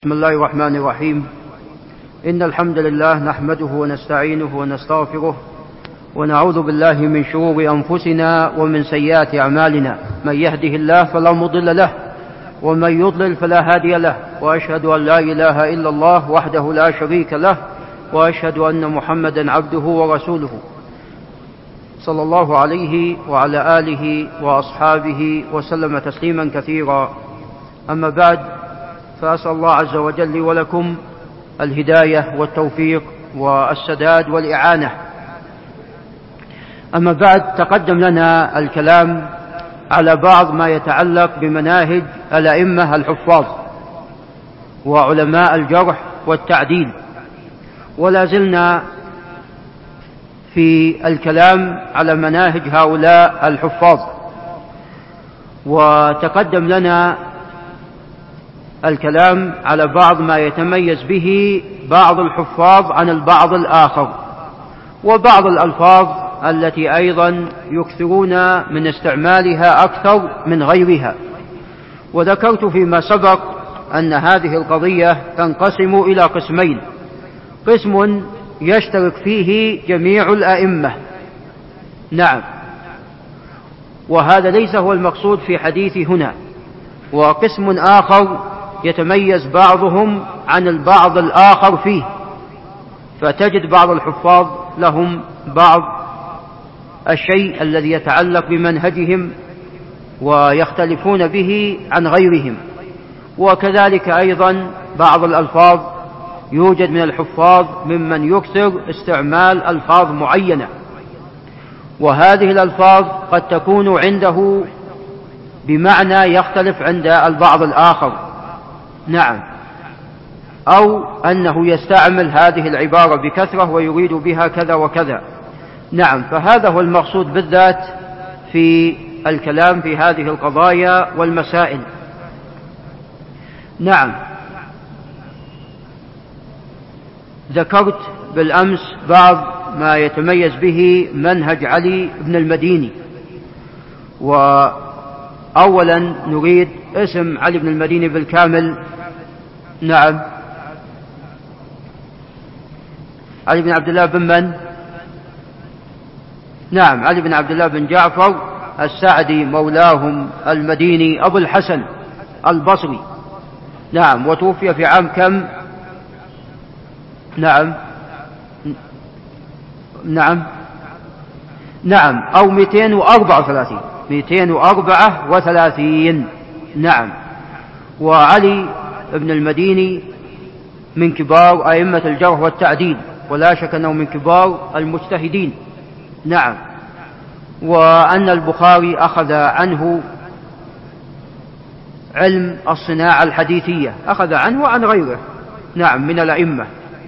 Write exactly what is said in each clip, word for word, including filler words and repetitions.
بسم الله الرحمن الرحيم. إن الحمد لله نحمده ونستعينه ونستغفره ونعوذ بالله من شرور أنفسنا ومن سيئات أعمالنا. من يهده الله فلا مضل له ومن يضلل فلا هادي له، وأشهد أن لا إله إلا الله وحده لا شريك له، وأشهد أن محمدا عبده ورسوله صلى الله عليه وعلى آله وأصحابه وسلم تسليما كثيرا. أما بعد، فأسأل الله عز وجل لي ولكم الهداية والتوفيق والسداد والإعانة. أما بعد، تقدم لنا الكلام على بعض ما يتعلق بمناهج الأئمة الحفاظ وعلماء الجرح والتعديل، ولا زلنا في الكلام على مناهج هؤلاء الحفاظ. وتقدم لنا الكلام على بعض ما يتميز به بعض الحفاظ عن البعض الآخر، وبعض الألفاظ التي أيضا يكثرون من استعمالها أكثر من غيرها. وذكرت فيما سبق أن هذه القضية تنقسم إلى قسمين: قسم يشترك فيه جميع الأئمة، نعم، وهذا ليس هو المقصود في حديثي هنا، وقسم آخر يتميز بعضهم عن البعض الآخر فيه، فتجد بعض الحفاظ لهم بعض الشيء الذي يتعلق بمنهجهم ويختلفون به عن غيرهم، وكذلك أيضا بعض الألفاظ يوجد من الحفاظ ممن يكثر استعمال ألفاظ معينة، وهذه الألفاظ قد تكون عنده بمعنى يختلف عند البعض الآخر، نعم، أو أنه يستعمل هذه العبارة بكثرة ويريد بها كذا وكذا، نعم. فهذا هو المقصود بالذات في الكلام في هذه القضايا والمسائل، نعم. ذكرت بالأمس بعض ما يتميز به منهج علي بن المديني، وأولا نريد اسم علي بن المديني بالكامل. نعم، علي بن عبد الله بن من؟ نعم، علي بن عبد الله بن جعفر السعدي مولاهم المديني أبو الحسن البصري، نعم، وتوفي في عام كم؟ نعم نعم نعم أو مئتين وأربعة وثلاثين مئتين وأربعة وثلاثين، نعم. وعلي بن المديني من كبار أئمة الجرح والتعديل، ولا شك أنه من كبار المجتهدين، نعم. وأن البخاري أخذ عنه علم الصناعة الحديثية، أخذ عنه وعن غيره، نعم، من الأئمة،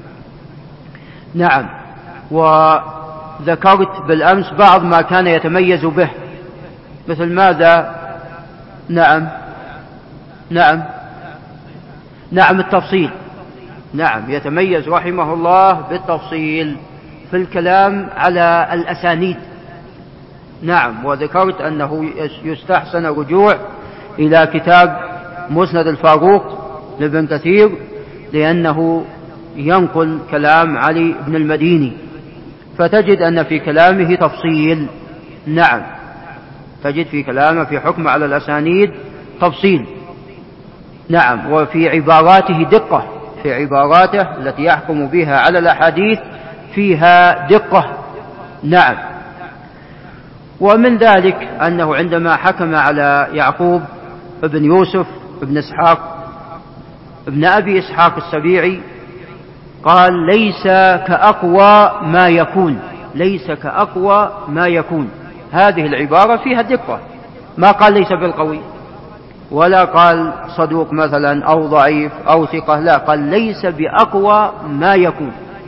نعم. وذكرت بالأمس بعض ما كان يتميز به، مثل ماذا؟ نعم نعم نعم التفصيل، نعم، يتميز رحمه الله بالتفصيل في الكلام على الأسانيد، نعم. وذكرت أنه يستحسن الرجوع إلى كتاب مسند الفاروق لابن كثير، لأنه ينقل كلام علي بن المديني، فتجد أن في كلامه تفصيل، نعم، تجد في كلامه في حكم على الأسانيد تفصيل، نعم. وفي عباراته دقة، في عباراته التي يحكم بها على الأحاديث فيها دقة، نعم. ومن ذلك أنه عندما حكم على يعقوب بن يوسف بن إسحاق ابن أبي إسحاق السبيعي قال: ليس كأقوى ما يكون، ليس كأقوى ما يكون. هذه العبارة فيها دقة، ما قال ليس بالقوي، ولا قال صدوق مثلا أو ضعيف أو ثقة، لا، قال ليس بأقوى ما يكون.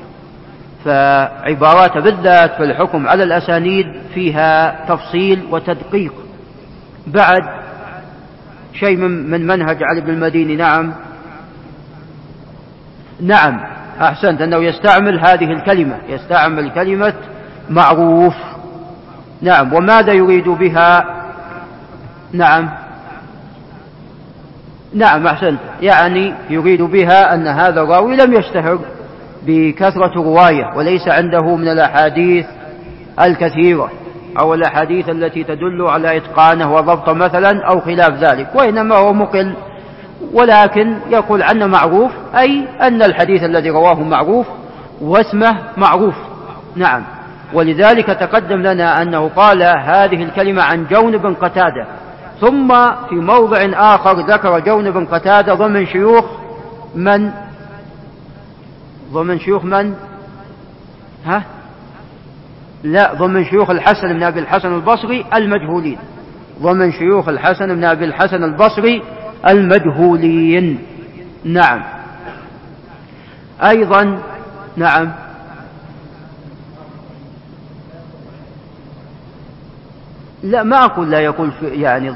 فعبارات بالذات في الحكم على الأسانيد فيها تفصيل وتدقيق. بعد شيء من منهج علي بن المديني، نعم نعم أحسنت، أنه يستعمل هذه الكلمة، يستعمل كلمة معروف، نعم. وماذا يريد بها؟ نعم نعم أحسنت، يعني يريد بها أن هذا الراوي لم يشتهر بكثرة رواية، وليس عنده من الأحاديث الكثيرة أو الأحاديث التي تدل على إتقانه وضبطه مثلا أو خلاف ذلك، وإنما هو مقل، ولكن يقول عنه معروف، أي أن الحديث الذي رواه معروف واسمه معروف. نعم. ولذلك تقدم لنا أنه قال هذه الكلمة عن جون بن قتادة، ثم في موضع آخر ذكر جون بن قتادة ضمن شيوخ من؟ ضمن شيوخ من؟ ها؟ لا، ضمن شيوخ الحسن بن أبي الحسن البصري المجهولين، ضمن شيوخ الحسن بن أبي الحسن البصري المجهولين. نعم. أيضا نعم لا، ما أقول لا يقول يعني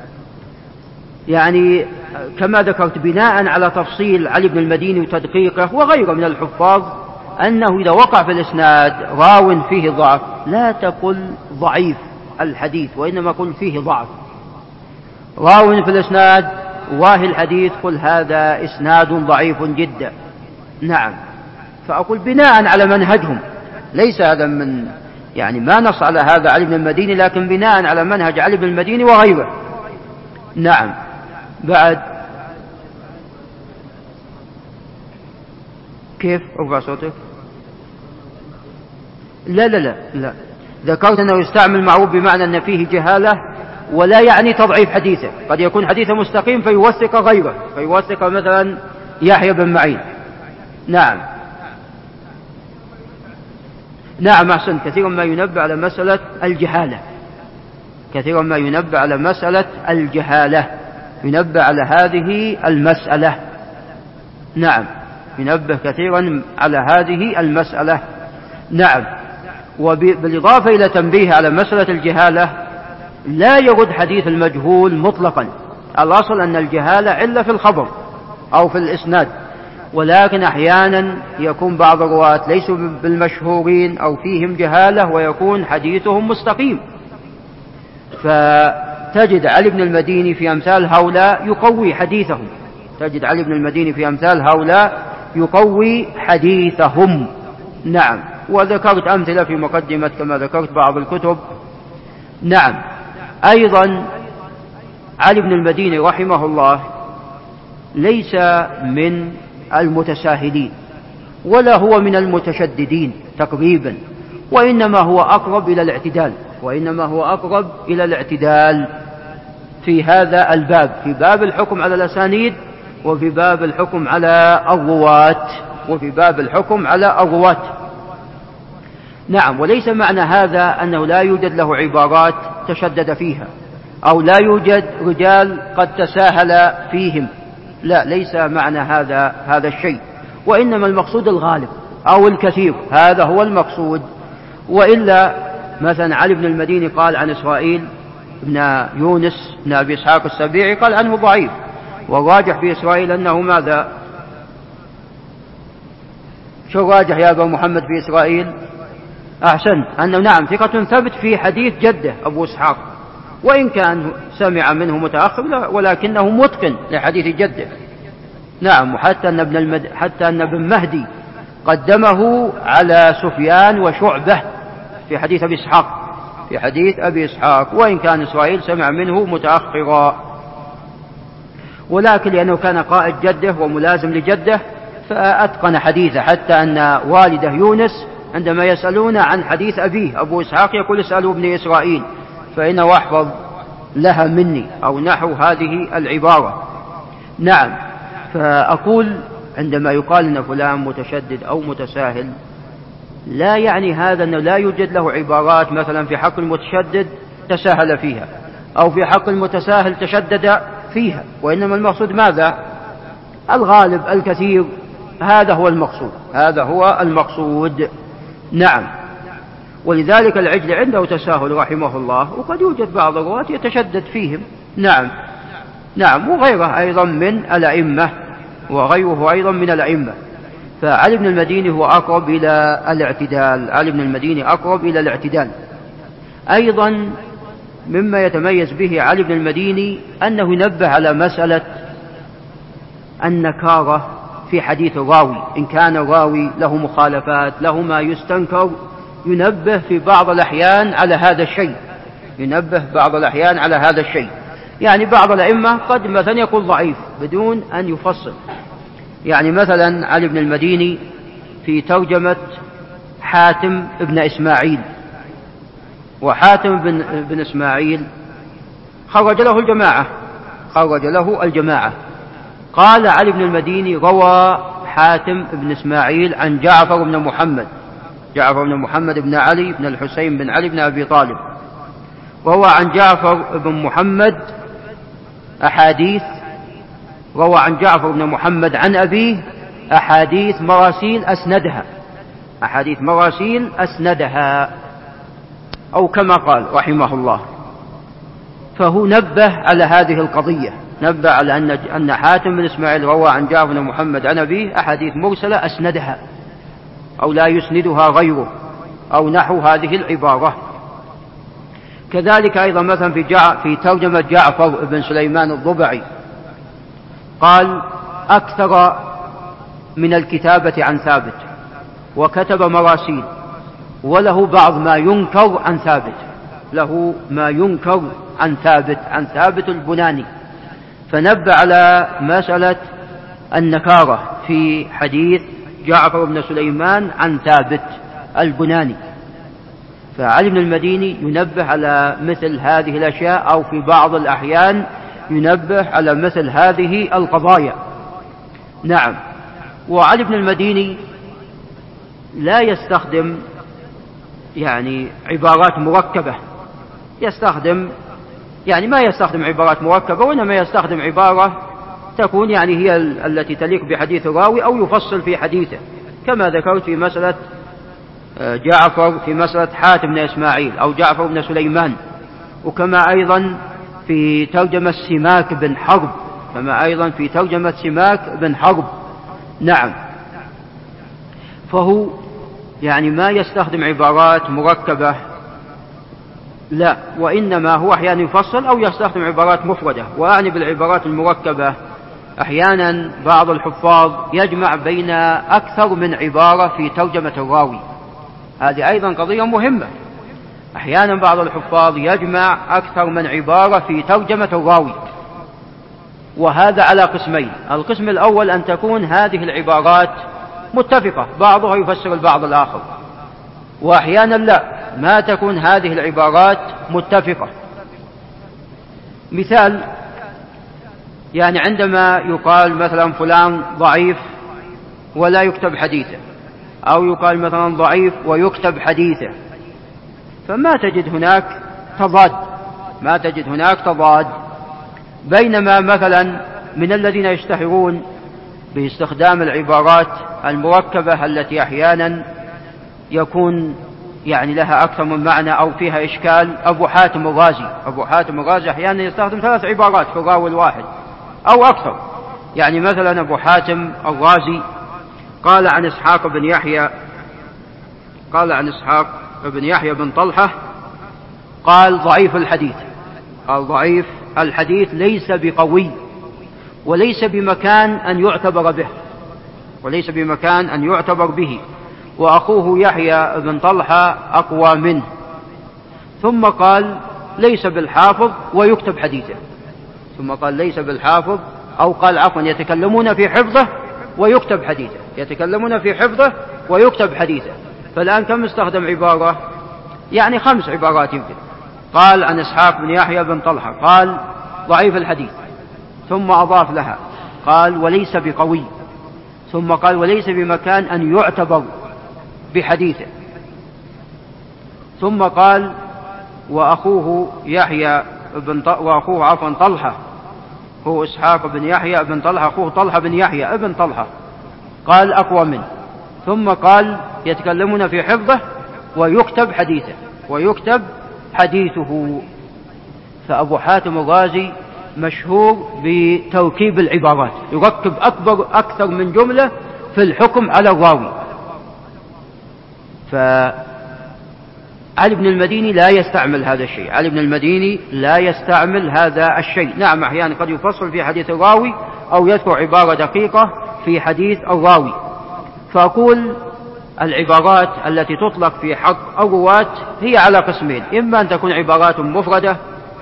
يعني كما ذكرت بناء على تفصيل علي بن المديني وتدقيقه وغيره من الحفاظ، أنه إذا وقع في الإسناد راو فيه ضعف لا تقل ضعيف الحديث، وإنما قل فيه ضعف. راو في الإسناد واهي الحديث قل هذا إسناد ضعيف جدا. نعم. فأقول بناء على منهجهم، ليس هذا من يعني ما نص على هذا علي بن المديني، لكن بناء على منهج علي بن المديني وغيره. نعم. بعد كيف ارفع صوتك؟ لا لا لا لا، ذكرت أنه يستعمل معروف بمعنى أن فيه جهالة، ولا يعني تضعيف حديثه، قد يكون حديثه مستقيم فيوثق غيره، فيوثق مثلا يحيى بن معين. نعم. نعم أحسن، كثيرا ما ينبه على مسألة الجهالة، كثيرا ما ينبه على مسألة الجهالة، ينبه على هذه المسألة. نعم، ينبه كثيرا على هذه المسألة. نعم. وبالإضافة إلى تنبيه على مسألة الجهالة، لا يرد حديث المجهول مطلقا، الأصل أن الجهالة علة في الخبر أو في الإسناد، ولكن أحيانا يكون بعض الرواة ليسوا بالمشهورين أو فيهم جهالة ويكون حديثهم مستقيم، فتجد علي بن المديني في أمثال هؤلاء يقوي حديثهم، تجد علي بن المديني في أمثال هؤلاء يقوي حديثهم. نعم. وذكرت أمثلة في مقدمة كما ذكرت بعض الكتب. نعم. أيضا علي بن المديني رحمه الله ليس من المتساهلين ولا هو من المتشددين تقريبا، وإنما هو أقرب إلى الاعتدال، وإنما هو أقرب إلى الاعتدال في هذا الباب، في باب الحكم على الأسانيد، وفي باب الحكم على الرواة، وفي باب الحكم على الرواة. نعم. وليس معنى هذا أنه لا يوجد له عبارات تشدد فيها، أو لا يوجد رجال قد تساهل فيهم، لا، ليس معنى هذا هذا الشيء، وإنما المقصود الغالب أو الكثير، هذا هو المقصود. وإلا مثلا علي بن المديني قال عن إسرائيل بن يونس بن أبي إسحاق السبيعي قال عنه ضعيف، والراجح في إسرائيل أنه ماذا؟ شو الراجح يا أبا محمد في إسرائيل؟ أحسنت، أنه نعم ثقة ثبت في حديث جده أبو إسحاق، وإن كان سمع منه متأخر ولكنه متقن لحديث جده. نعم. وحتى أن ابن المد... حتى أن ابن مهدي قدمه على سفيان وشعبة في حديث أبي إسحاق، في حديث أبي إسحاق، وإن كان إسرائيل سمع منه متأخرا، ولكن لأنه كان قائد جده وملازم لجده فأتقن حديثه، حتى أن والده يونس عندما يسألون عن حديث أبيه أبو إسحاق يقول اسألوا ابن إسرائيل فإنه أحفظ لها مني، أو نحو هذه العبارة. نعم. فأقول عندما يقال أن فلان متشدد أو متساهل، لا يعني هذا أنه لا يوجد له عبارات مثلا في حق المتشدد تساهل فيها، أو في حق المتساهل تشدد فيها، وإنما المقصود ماذا؟ الغالب الكثير، هذا هو المقصود، هذا هو المقصود. نعم. ولذلك العجل عنده تساهل رحمه الله، وقد يوجد بعض الرواة يتشدد فيهم. نعم. نعم. وغيره أيضا من الأئمة، وغيره أيضا من الأئمة. فعلي بن المديني هو أقرب إلى الاعتدال، علي بن المديني أقرب إلى الاعتدال. أيضا مما يتميز به علي بن المديني أنه ينبه على مسألة النكارة في حديث الراوي. إن كان الراوي له مخالفات، له ما يستنكر، ينبه في بعض الأحيان على هذا الشيء، ينبه بعض الأحيان على هذا الشيء. يعني بعض الأئمة قد مثلا يقول ضعيف بدون أن يفصل. يعني مثلا علي بن المديني في ترجمة حاتم بن إسماعيل، وحاتم بن, بن إسماعيل خرج له الجماعة، خرج له الجماعة. قال علي بن المديني: روى حاتم بن إسماعيل عن جعفر بن محمد، جعفر بن محمد بن علي بن الحسين بن علي بن أبي طالب، روى عن جعفر بن محمد أحاديث، روى عن جعفر بن محمد عن أبيه أحاديث مراسيل أسندها، أحاديث مراسيل أسندها، أو كما قال رحمه الله. فهو نبه على هذه القضية، نبه على أن أن حاتم بن إسماعيل روى عن جعفر بن محمد عن أبيه أحاديث مرسلة أسندها أو لا يسندها غيره، أو نحو هذه العبارة. كذلك أيضا مثلا في, جع... في ترجمة جعفر بن سليمان الضبعي قال: أكثر من الكتابة عن ثابت، وكتب مراسيل، وله بعض ما ينكر عن ثابت، له ما ينكر عن ثابت، عن ثابت البناني. فنبه على مسألة النكارة في حديث جعفر بن سليمان عن ثابت البناني. فعلي بن المديني ينبه على مثل هذه الأشياء، أو في بعض الأحيان ينبه على مثل هذه القضايا. نعم. وعلي بن المديني لا يستخدم يعني عبارات مركبة، يستخدم يعني ما يستخدم عبارات مركبة، وإنما يستخدم عبارة تكون يعني هي التي تليق بحديث الراوي، أو يفصل في حديثه، كما ذكرت في مسألة جعفر، في مسألة حاتم بن إسماعيل أو جعفر بن سليمان، وكما أيضا في ترجمة سماك بن حرب، كما أيضا في ترجمة سماك بن حرب. نعم. فهو يعني ما يستخدم عبارات مركبة، لا، وإنما هو أحيانا يفصل أو يستخدم عبارات مفردة. وأعني بالعبارات المركبة أحيانا بعض الحفاظ يجمع بين أكثر من عبارة في ترجمة الراوي، هذه أيضا قضية مهمة. أحيانا بعض الحفاظ يجمع أكثر من عبارة في ترجمة الراوي، وهذا على قسمين. القسم الأول أن تكون هذه العبارات متفقة، بعضها يفسر البعض الآخر، وأحيانا لا، ما تكون هذه العبارات متفقة. مثال، يعني عندما يقال مثلا فلان ضعيف ولا يكتب حديثه، أو يقال مثلا ضعيف ويكتب حديثه، فما تجد هناك تضاد، ما تجد هناك تضاد. بينما مثلا من الذين يشتهرون باستخدام العبارات المركبة التي أحيانا يكون يعني لها أكثر من معنى أو فيها إشكال، أبو حاتم الرازي. أبو حاتم الرازي أحيانا يستخدم ثلاث عبارات في الراوي الواحد أو أكثر. يعني مثلا أبو حاتم الرازي قال عن إسحاق بن يحيى، قال عن إسحاق بن يحيى بن طلحة، قال ضعيف الحديث، قال ضعيف الحديث ليس بقوي، وليس بمكان أن يعتبر به، وليس بمكان أن يعتبر به، وأخوه يحيى بن طلحة أقوى منه. ثم قال ليس بالحافظ ويكتب حديثه، ثم قال ليس بالحافظ، أو قال عفوا يتكلمون في حفظه ويكتب حديثه، يتكلمون في حفظه ويكتب حديثه. فالآن كم استخدم عبارة؟ يعني خمس عبارات يمكن. قال عن إسحاق بن يحيى بن طلحة قال ضعيف الحديث، ثم أضاف لها قال وليس بقوي، ثم قال وليس بمكان أن يعتبر بحديثه، ثم قال وأخوه يحيى بن ط... وأخوه عفوا طلحة، هو إسحاق بن يحيى بن طلحة، أخوه طلحة بن يحيى ابن طلحة، قال أقوى منه. ثم قال يتكلمون في حفظه ويكتب حديثه، ويكتب حديثه. فأبو حاتم الرازي مشهور بتركيب العبارات، يركب أكبر أكثر من جملة في الحكم على الراوي. فعلي بن المديني لا يستعمل هذا الشيء، علي بن المديني لا يستعمل هذا الشيء. نعم أحيانا قد يفصل في حديث الراوي، أو يذكر عبارة دقيقة في حديث الراوي. فأقول العبارات التي تطلق في حق الرواة هي على قسمين: إما أن تكون عبارات مفردة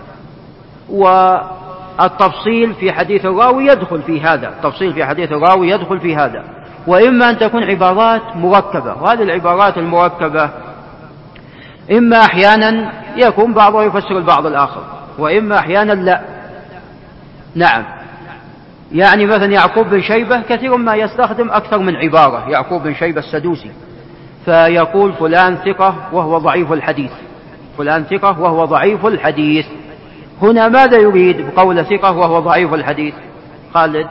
والتفصيل في حديث الراوي يدخل في هذا، التفصيل في حديث الراوي يدخل في هذا، وإما أن تكون عبارات مركبة. وهذه العبارات المركبة إما أحيانا يكون بعضها يفسر البعض الآخر، وإما أحيانا لا. نعم، يعني مثلا يعقوب بن شيبة كثير ما يستخدم أكثر من عبارة، يعقوب بن شيبة السدوسي، فيقول فلان ثقة وهو ضعيف الحديث، فلان ثقة وهو ضعيف الحديث. هنا ماذا يريد بقول ثقة وهو ضعيف الحديث؟ خالد.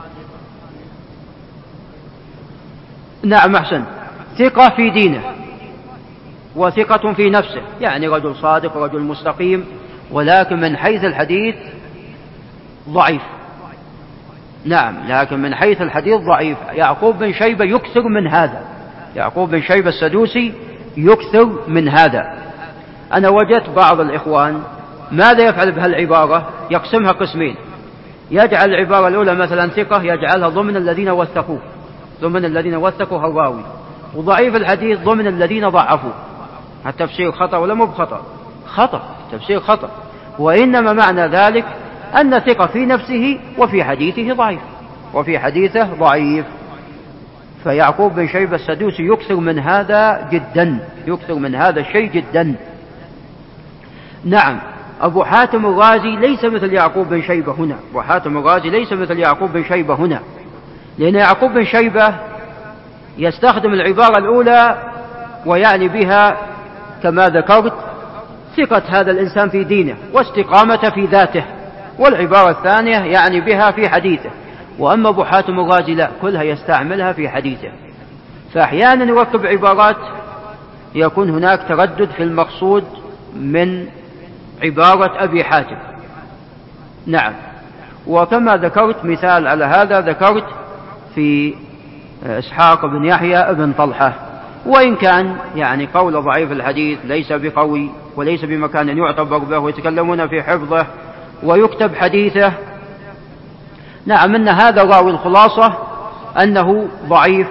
نعم أحسن، ثقة في دينه وثقة في نفسه، يعني رجل صادق رجل مستقيم، ولكن من حيث الحديث ضعيف. نعم، لكن من حيث الحديث ضعيف. يعقوب بن شيبة يكثر من هذا، يعقوب بن شيبة السدوسي يكثر من هذا. أنا وجدت بعض الإخوان ماذا يفعل بهالعبارة؟ يقسمها قسمين، يجعل العبارة الأولى مثلا ثقة يجعلها ضمن الذين وثقوه، ضمن الذين وثقوا الراوي، وضعيف الحديث ضمن الذين ضعفوه. التفسير خطأ ولا مو بخطأ؟ خطأ، تفسير خطأ. وإنما معنى ذلك أن ثقة في نفسه وفي حديثه ضعيف، وفي حديثه ضعيف. فيعقوب بن شيبة السدوسي يكثر من هذا جدا، يكثر من هذا الشيء جدا. نعم، أبو حاتم الرازي ليس مثل يعقوب بن شيبة هنا، أبو حاتم الرازي ليس مثل يعقوب بن شيبة هنا، لأن يعقوب بن شيبة يستخدم العبارة الأولى ويعني بها كما ذكرت ثقة هذا الإنسان في دينه واستقامة في ذاته، والعبارة الثانية يعني بها في حديثه. وأما أبو حاتم الرازي لا، كلها يستعملها في حديثه. فأحيانا يركب عبارات يكون هناك تردد في المقصود من عبارة أبي حاتم. نعم، وكما ذكرت مثال على هذا ذكرت في إسحاق بن يحيى بن طلحة، وإن كان يعني قول ضعيف الحديث ليس بقوي وليس بمكان يعتبر به، ويتكلمون في حفظه ويكتب حديثه. نعم، أن هذا راوي الخلاصة أنه ضعيف،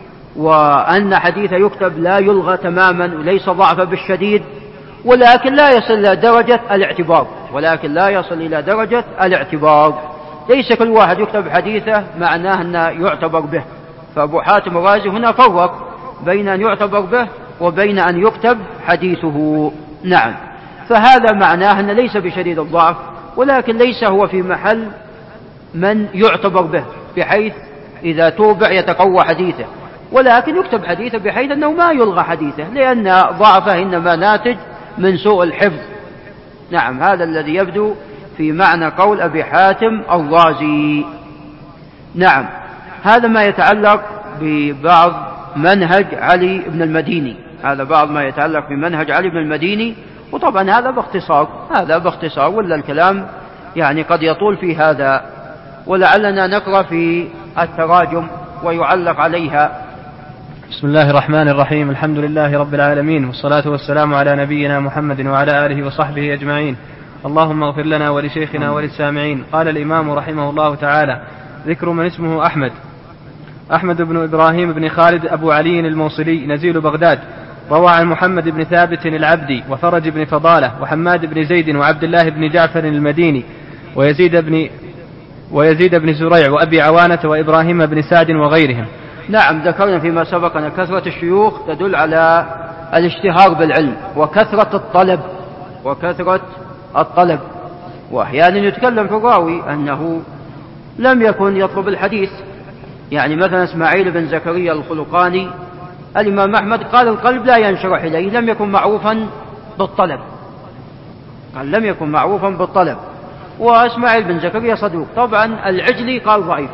وأن حديثه يكتب لا يلغى تماما وليس ضعف بالشديد، ولكن لا يصل إلى درجة الاعتبار، ولكن لا يصل إلى درجة الاعتبار. ليس كل واحد يكتب حديثه معناه أنه يعتبر به. فأبو حاتم الرازي هنا فرق بين أن يعتبر به وبين أن يكتب حديثه. نعم، فهذا معناه أنه ليس بشديد الضعف، ولكن ليس هو في محل من يعتبر به بحيث إذا توبع يتقوى حديثه، ولكن يكتب حديثه بحيث أنه ما يلغى حديثه، لأن ضعفه إنما ناتج من سوء الحفظ. نعم، هذا الذي يبدو في معنى قول أبي حاتم الرازي. نعم، هذا ما يتعلق ببعض منهج علي بن المديني، هذا بعض ما يتعلق بمنهج علي بن المديني. وطبعا هذا باختصار، هذا باختصار، ولا الكلام يعني قد يطول في هذا، ولعلنا نقرأ في التراجم ويعلق عليها. بسم الله الرحمن الرحيم، الحمد لله رب العالمين، والصلاة والسلام على نبينا محمد وعلى آله وصحبه أجمعين. اللهم اغفر لنا ولشيخنا وللسامعين. قال الإمام رحمه الله تعالى: ذكر من اسمه أحمد. أحمد بن إبراهيم بن خالد أبو علي الموصلي نزيل بغداد، روى عن محمد بن ثابت العبدي وفرج بن فضالة وحماد بن زيد وعبد الله بن جعفر المديني ويزيد بن ويزيد بن زريع وأبي عوانة وإبراهيم بن سعد وغيرهم. نعم، ذكرنا فيما سبق أن كثرة الشيوخ تدل على الاشتهار بالعلم وكثرة الطلب وكثرة الطلب وأحيانا يتكلم في الراوي أنه لم يكن يطلب الحديث. يعني مثلا إسماعيل بن زكريا الخلقاني الإمام أحمد قال القلب لا ينشرح إليه، لم يكن معروفا بالطلب، قال لم يكن معروفا بالطلب. وإسماعيل بن زكريا صدوق. طبعا العجلي قال ضعيف،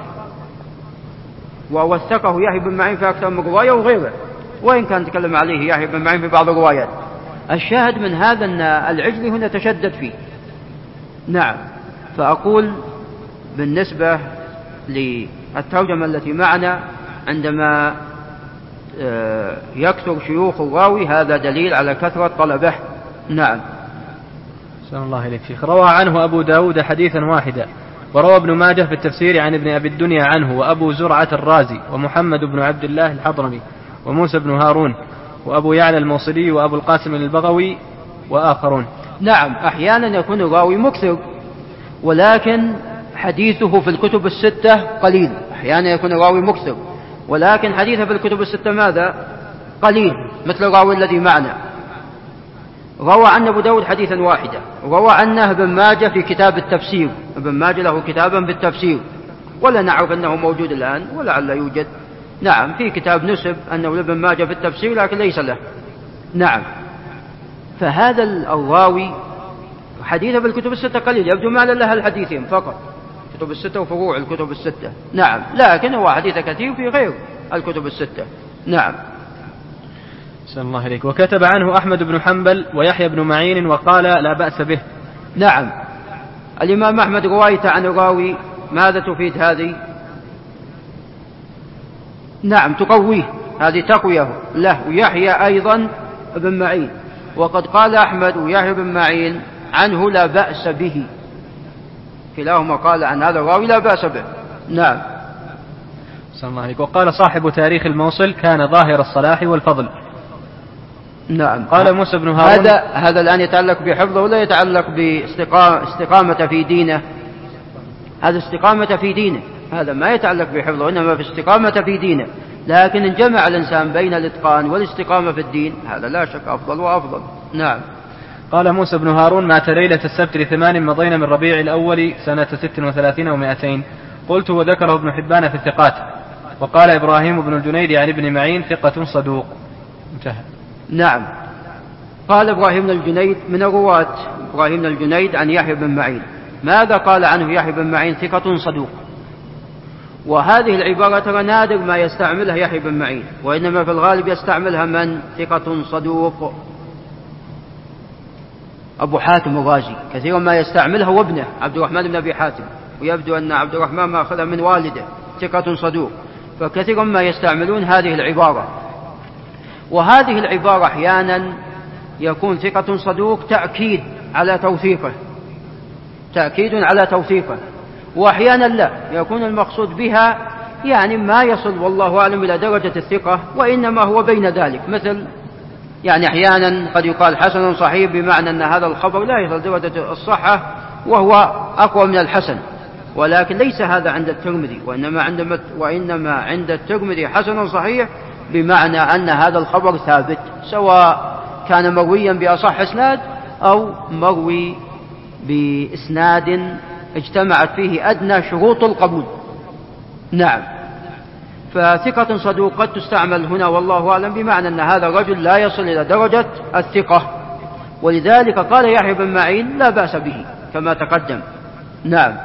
ووثقه يحيى بن معين في أكثر من رواية وغيره، وإن كان تكلم عليه يحيى بن معين في بعض الروايات. الشاهد من هذا أن العجلي هنا تشدد فيه. نعم، فأقول بالنسبة للترجمة التي معنا عندما يكثر شيوخ الراوي هذا دليل على كثرة طلبه. نعم. سلام الله عليك شيخ. روى عنه أبو داود حديثا واحدا وروى ابن ماجه في التفسير عن ابن أبي الدنيا عنه وأبو زرعة الرازي ومحمد بن عبد الله الحضرمي وموسى بن هارون وأبو يعلى الموصلي وأبو القاسم البغوي وآخرون. نعم، أحيانا يكون الراوي مكثر ولكن حديثه في الكتب الستة قليل. أحيانا يكون الراوي مكثر ولكن حديثه في الكتب الستة ماذا؟ قليل، مثل الراوي الذي معنا روى عن أبو داود حديثا واحدا، روى عنه ابن ماجه في كتاب التفسير. ابن ماجه له كتابا في التفسير ولا نعرف أنه موجود الآن ولعل يوجد. نعم، في كتاب نسب أنه لابن ماجه في التفسير لكن ليس له. نعم، فهذا الراوي حديثه في الكتب الستة قليل، يبدو ما لها الحديثين فقط، كتب الستة وفروع الكتب الستة. نعم، لكن هو حديث كثير في غير الكتب الستة. نعم. سلام الله عليك. وكتب عنه أحمد بن حنبل ويحيى بن معين وقال لا بأس به. نعم، الإمام أحمد روايته عن الراوي ماذا تفيد هذه؟ نعم، تقويه، هذه تقويه له. ويحيى أيضا بن معين، وقد قال أحمد ويحيى بن معين عنه لا بأس به، كلاهما قال عن هذا الراوي لا بأس به. نعم. سلام الله عليك. وقال صاحب تاريخ الموصل كان ظاهر الصلاح والفضل. نعم. قال موسى بن هارون هذا هذا الآن يتعلق بحفظه ولا يتعلق باستقامة في دينه؟ هذا استقامة في دينه، هذا ما يتعلق بحفظه إنما في استقامة في دينه. لكن إن جمع الإنسان بين الإتقان والاستقامة في الدين هذا لا شك أفضل وأفضل. نعم. قال موسى بن هارون مات ليلة السبت لثمان مضينا من ربيع الأول سنة ست وثلاثين ومائتين. قلت وذكره ابن حبان في الثقات. وقال إبراهيم بن الجنيد عن ابن معين ثقة صدوق. انتهى. نعم. قال إبراهيم بن الجنيد من الرواة، إبراهيم بن الجنيد عن يحيى بن معين. ماذا قال عنه يحيى بن معين؟ ثقة صدوق. وهذه العبارة ترى نادر ما يستعملها يحيى بن معين، وإنما في الغالب يستعملها من؟ ثقة صدوق. أبو حاتم الرازي كثيرا ما يستعملها وابنه عبد الرحمن بن أبي حاتم، ويبدو أن عبد الرحمن ما أخذها من والده ثقة صدوق، فكثيرا ما يستعملون هذه العبارة. وهذه العبارة أحيانا يكون ثقة صدوق تأكيد على توثيقه، تأكيد على توثيقه، وأحيانا لا، يكون المقصود بها يعني ما يصل والله أعلم إلى درجة الثقة، وإنما هو بين ذلك. مثل يعني أحيانا قد يقال حسن صحيح بمعنى أن هذا الخبر لا يصل درجة الصحة وهو أقوى من الحسن، ولكن ليس هذا عند الترمذي، وإنما عند وإنما عند الترمذي حسن صحيح بمعنى أن هذا الخبر ثابت، سواء كان مرويا بأصح إسناد أو مروي بإسناد اجتمعت فيه أدنى شروط القبول. نعم. فثقة صدوق قد تستعمل هنا والله أعلم بمعنى أن هذا الرجل لا يصل إلى درجة الثقة، ولذلك قال يحيى بن معين لا بأس به كما تقدم. نعم.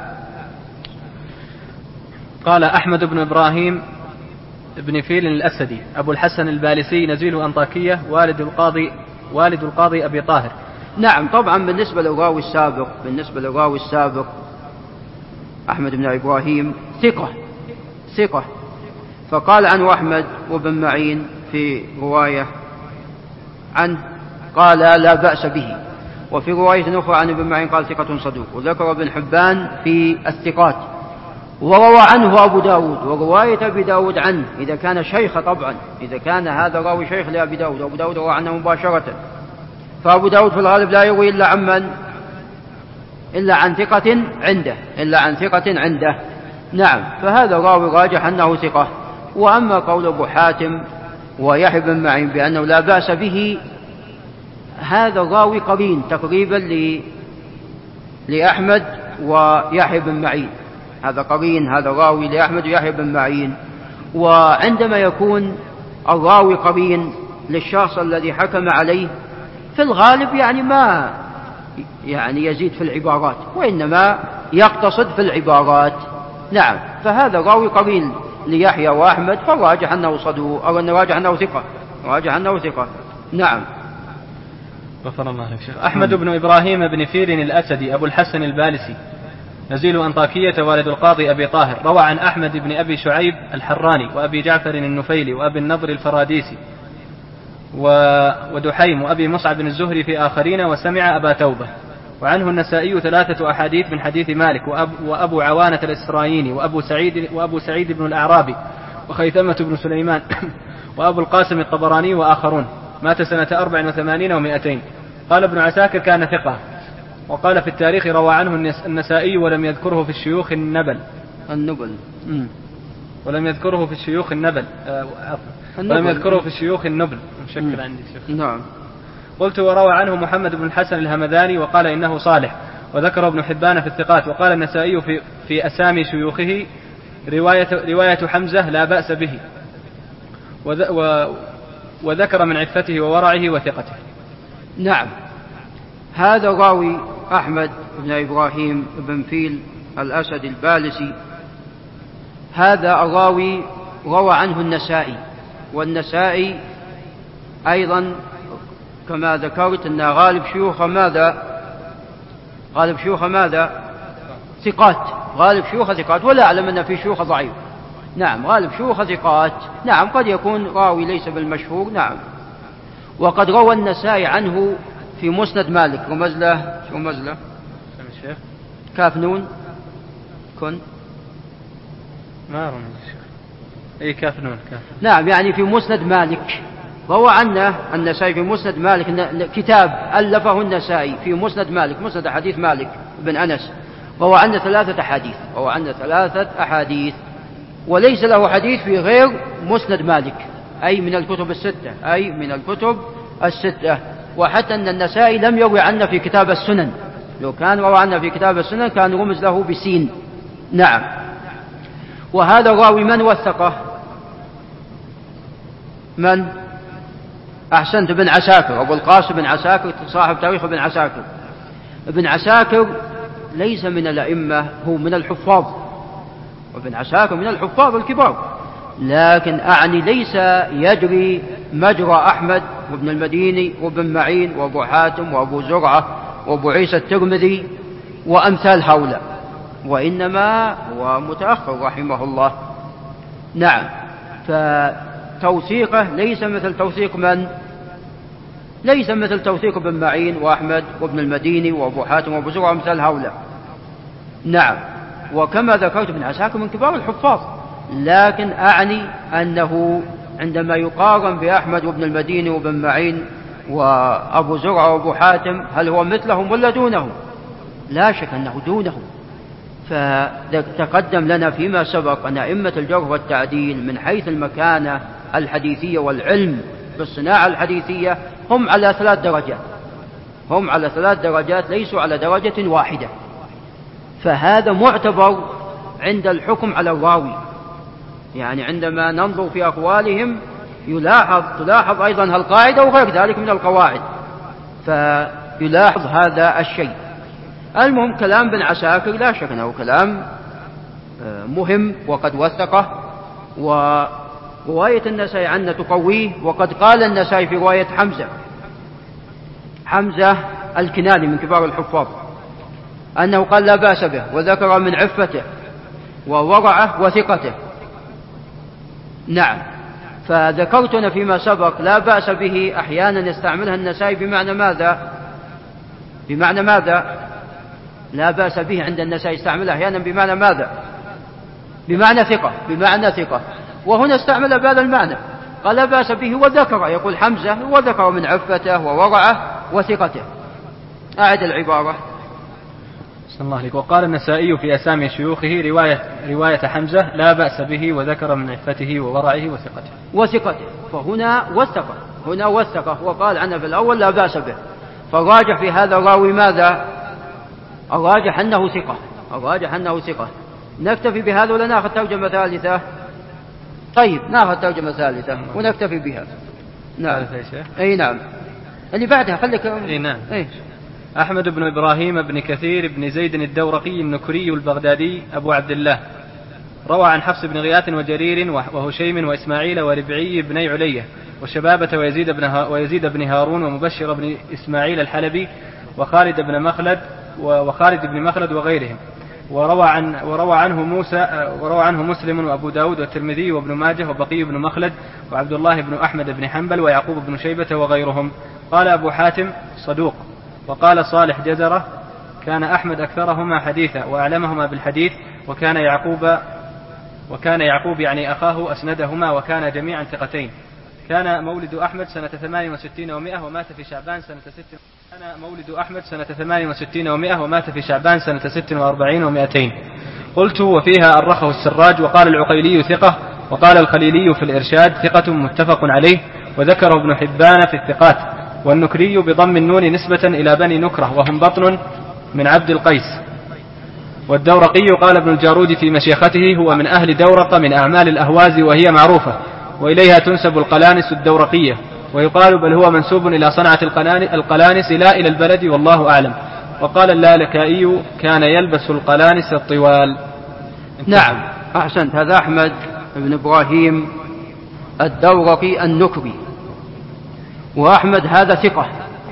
قال أحمد بن إبراهيم بن فيل الأسدي أبو الحسن البالسي نزيل أنطاكية والد القاضي والد القاضي أبي طاهر. نعم. طبعا بالنسبة للراوي السابق بالنسبة للراوي السابق أحمد بن إبراهيم ثقة ثقة فقال عنه أحمد وابن معين في رواية عنه قال لا بأس به، وفي رواية أخرى عن ابن معين قال ثقة صدوق، وذكر ابن حبان في الثقات. وروى عنه أبو داود، ورواية أبي داود عنه إذا كان شيخ، طبعا إذا كان هذا راوي شيخ لأبي داود، أبو داود روى عنه مباشرة، فأبو داود في الغالب لا يروي إلا عن من؟ إلا عن ثقة عنده إلا عن ثقة عنده. نعم. فهذا راوي راجح أنه ثقة. وأما قول أبو حاتم ويحيى بن معين بأنه لا بأس به، هذا الراوي قرين تقريبا ل... لأحمد ويحيى بن معين، هذا قرين، هذا راوي لأحمد ويحيى بن معين. وعندما يكون الراوي قرين للشخص الذي حكم عليه في الغالب يعني ما يعني يزيد في العبارات، وإنما يقتصد في العبارات. نعم. فهذا راوي قرين ليحيى وأحمد، فالراجح أنه صدوق، أو أنه راجح أنه ثقة راجح أنه ثقة. نعم. غفر الله لك شيخ. أحمد بن إبراهيم بن فيل الأسدي أبو الحسن البالسي نزيل أنطاكية والد القاضي أبي طاهر، روى عن أحمد بن أبي شعيب الحراني وأبي جعفر النفيلي وأبي النضر الفراديسي ودحيم وأبي مصعب الزهري في آخرين، وسمع أبا توبة. وعنه النسائي ثلاثة أحاديث من حديث مالك وأب وأبو عوانة الإسرائيلي وأبو سعيد, وأبو سعيد بن الأعرابي وخيثمة بن سليمان وأبو القاسم الطبراني وآخرون. مات سنة أربع وثمانين ومائتين. قال ابن عساكر كان ثقة. وقال في التاريخ روى عنه النسائي ولم يذكره في الشيوخ النبل النبل مم. ولم يذكره في الشيوخ النبل آه ولم يذكره في الشيوخ النبل. مشكل عندي شيخ. نعم. قلت وروى عنه محمد بن الحسن الهمذاني وقال إنه صالح، وذكر ابن حبان في الثقات. وقال النسائي في, في أسامي شيوخه رواية, رواية حمزة لا بأس به، وذكر من عفته وورعه وثقته. نعم. هذا راوي أحمد بن إبراهيم بن فيل الأسد البالسي، هذا الراوي روى عنه النسائي، والنسائي أيضا كما ذكرت أن غالب شيوخ ماذا غالب شيوخ ماذا ثقات، غالب شيوخ ثقات، ولا أعلم أن في شيوخ ضعيف. نعم، غالب شيوخ ثقات. نعم، قد يكون راوي ليس بالمشهور. نعم. وقد روى النسائي عنه في مسند مالك. رمزله شو رمزله كاف نون كن ما رمز اي كاف نون كاف. نعم، يعني في مسند مالك روى عنه النسائي في مسند مالك، كتاب ألفه النسائي في مسند مالك، مسند حديث مالك بن أنس، روى عنه ثلاثة أحاديث روى عنه ثلاثة أحاديث وليس له حديث في غير مسند مالك، أي من الكتب الستة أي من الكتب الستة. وحتى أن النسائي لم يروي عنه في كتاب السنن، لو كان روى عنه في كتاب السنن كان رمز له بسين. نعم. وهذا الراوي من وثقه؟ من؟ أحسنت، بن عساكر، أبو القاسم بن عساكر صاحب تاريخ ابن عساكر. ابن عساكر ليس من الأئمة، هو من الحفاظ، وابن عساكر من الحفاظ الكبار، لكن أعني ليس يجري مجرى أحمد وابن المديني وابن معين وابو حاتم وابو زرعة وابو عيسى الترمذي وأمثال هؤلاء، وإنما هو متأخر رحمه الله. نعم. فتوثيقه ليس مثل توثيق من؟ ليس مثل توثيق ابن معين وأحمد وابن المديني وابو حاتم وابو زرعة وأمثال هؤلاء. نعم. وكما ذكرت ابن عساكر من كبار الحفاظ، لكن أعني أنه عندما يقارن بأحمد وابن المديني وابن معين وأبو زرعة وأبو حاتم هل هو مثلهم ولا دونهم؟ لا شك أنه دونهم. فتقدم لنا فيما سبق أن أئمة الجرح والتعديل من حيث المكانة الحديثية والعلم بالصناعة الحديثية هم على ثلاث درجات، هم على ثلاث درجات ليسوا على درجة واحدة. فهذا معتبر عند الحكم على الراوي، يعني عندما ننظر في أقوالهم يلاحظ تلاحظ أيضا هالقاعدة وغير ذلك من القواعد، فيلاحظ هذا الشيء. المهم كلام بن عساكر لا شك أنه كلام مهم وقد وثقه، ورواية النسائي عنه تقويه. وقد قال النسائي في رواية حمزة حمزة الكناني من كبار الحفاظ أنه قال لا بأس به، وذكر من عفته وورعه وثقته. نعم. فذكرتنا فيما سبق لا بأس به أحيانا يستعملها النسائي بمعنى ماذا؟ بمعنى ماذا؟ لا بأس به عند النسائي يستعملها أحيانا بمعنى ماذا؟ بمعنى ثقة، بمعنى ثقة. وهنا استعمل بهذا المعنى، قال لا بأس به وذكر، يقول حمزة وذكر من عفته وورعه وثقته. أعد العبارة. الله عليك. وقال النسائي في أسامي شيوخه رواية, رواية حمزة لا بأس به، وذكر من عفته وورعه وثقته وثقته فهنا وثقه، هنا وثقه وقال عنه في الأول لا بأس به. فالراجح في هذا الراوي ماذا؟ الراجح أنه ثقة، الراجح أنه ثقة. نكتفي بهذا ولا نأخذ ترجمة ثالثة؟ طيب نأخذ ترجمة ثالثة ونكتفي بها. نعم. أي نعم. اللي بعدها خليك. أي نعم. أي. أحمد بن إبراهيم بن كثير بن زيد الدورقي النكري البغدادي أبو عبد الله، روى عن حفص بن غياث وجرير وهشيم وإسماعيل وربعي بن علية وشبابة ويزيد بن, ويزيد بن هارون ومبشر بن إسماعيل الحلبي وخالد بن مخلد وخالد بن مخلد وغيرهم. وروى, عن وروى عنه موسى وروى عنه مسلم وأبو داود والترمذي وابن ماجه وبقي بن مخلد وعبد الله بن أحمد بن حنبل ويعقوب بن شيبة وغيرهم. قال أبو حاتم صدوق، وقال صالح جزرة كان أحمد أكثرهما حديثا وأعلمهما بالحديث، وكان يعقوب وكان يعقوب يعني أخاه أسندهما، وكان جميعا ثقتين. كان مولد أحمد سنة ثمان وستين ومائة ومات في شعبان سنة ست كان مولد أحمد سنة ثمان وستين ومائة ومات في شعبان سنة ست وأربعين ومائتين. قلت وفيها أرخه السراج. وقال العقيلي ثقة، وقال الخليلي في الإرشاد ثقة متفق عليه، وذكر ابن حبان في الثقات. والنكري بضم النون نسبة إلى بني نكرة وهم بطن من عبد القيس. والدورقي قال ابن الجارود في مشيخته هو من أهل دورق من أعمال الأهواز وهي معروفة، وإليها تنسب القلانس الدورقية، ويقال بل هو منسوب إلى صنعة القلانس لا إلى البلد والله أعلم. وقال اللالكائي كان يلبس القلانس الطوال. نعم أحسنت. هذا أحمد بن إبراهيم الدورقي النكري، وأحمد هذا ثقة.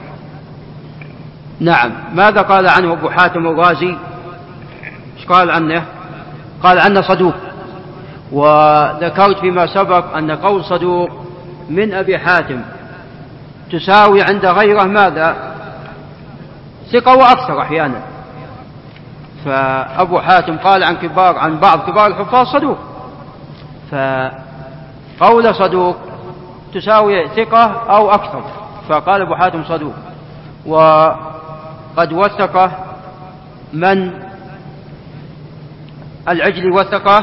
نعم. ماذا قال عنه أبو حاتم الرازي؟ ايش قال عنه؟ قال عنه صدوق. وذكرت فيما سبق أن قول صدوق من أبي حاتم تساوي عند غيره ماذا؟ ثقة وأكثر أحيانا. فأبو حاتم قال عن كبار عن بعض كبار الحفاظ صدوق، فقول صدوق تساوي ثقة أو أكثر، فقال أبو حاتم صدوق. وقد وثق من العجلي وثقه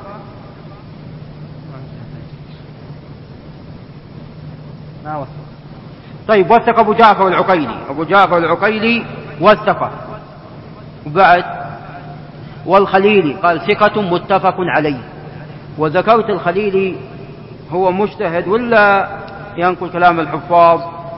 ما وثق. طيب وثق أبو جعفر العقيلي، أبو جعفر العقيلي وثقه. وبعد والخليلي قال ثقة متفق عليه. وذكرت الخليلي هو مجتهد ولا ينقل كلام الحفاظ؟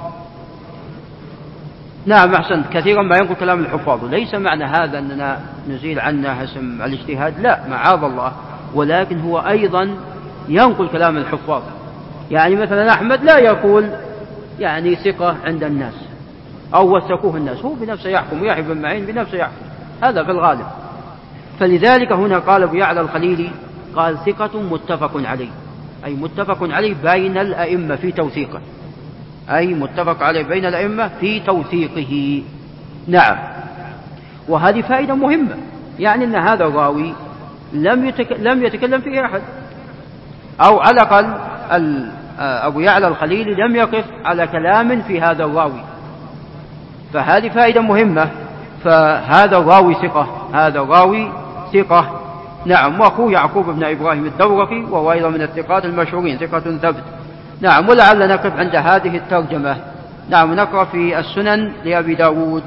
نعم أحسنت، كثيرا ما ينقل كلام الحفاظ. وليس معنى هذا أننا نزيل عنه اسم الاجتهاد، لا معاذ الله، ولكن هو أيضا ينقل كلام الحفاظ. يعني مثلا أحمد لا يقول يعني ثقة عند الناس أو وثقوه الناس، هو بنفسه يحكم، ويحيى بن معين بنفسه يحكم، هذا في الغالب. فلذلك هنا قال أبو يعلى الخليلي قال ثقة متفق عليه، أي متفق عليه بين الأئمة في توثيقه، أي متفق عليه بين الأئمة في توثيقه. نعم. وهذه فائدة مهمة، يعني أن هذا الراوي لم يتك... لم يتكلم فيه أحد، أو على الأقل ال... أبو يعلى الخليلي لم يقف على كلام في هذا الراوي، فهذه فائدة مهمة. فهذا الراوي ثقة، هذا الراوي ثقة. نعم. وأخوه يعقوب بن إبراهيم الدورقي وهو أيضا من الثقات المشهورين، ثقة ثبت. نعم. ولعل نقف عند هذه الترجمة. نعم. نقرأ في السنن لأبي داود.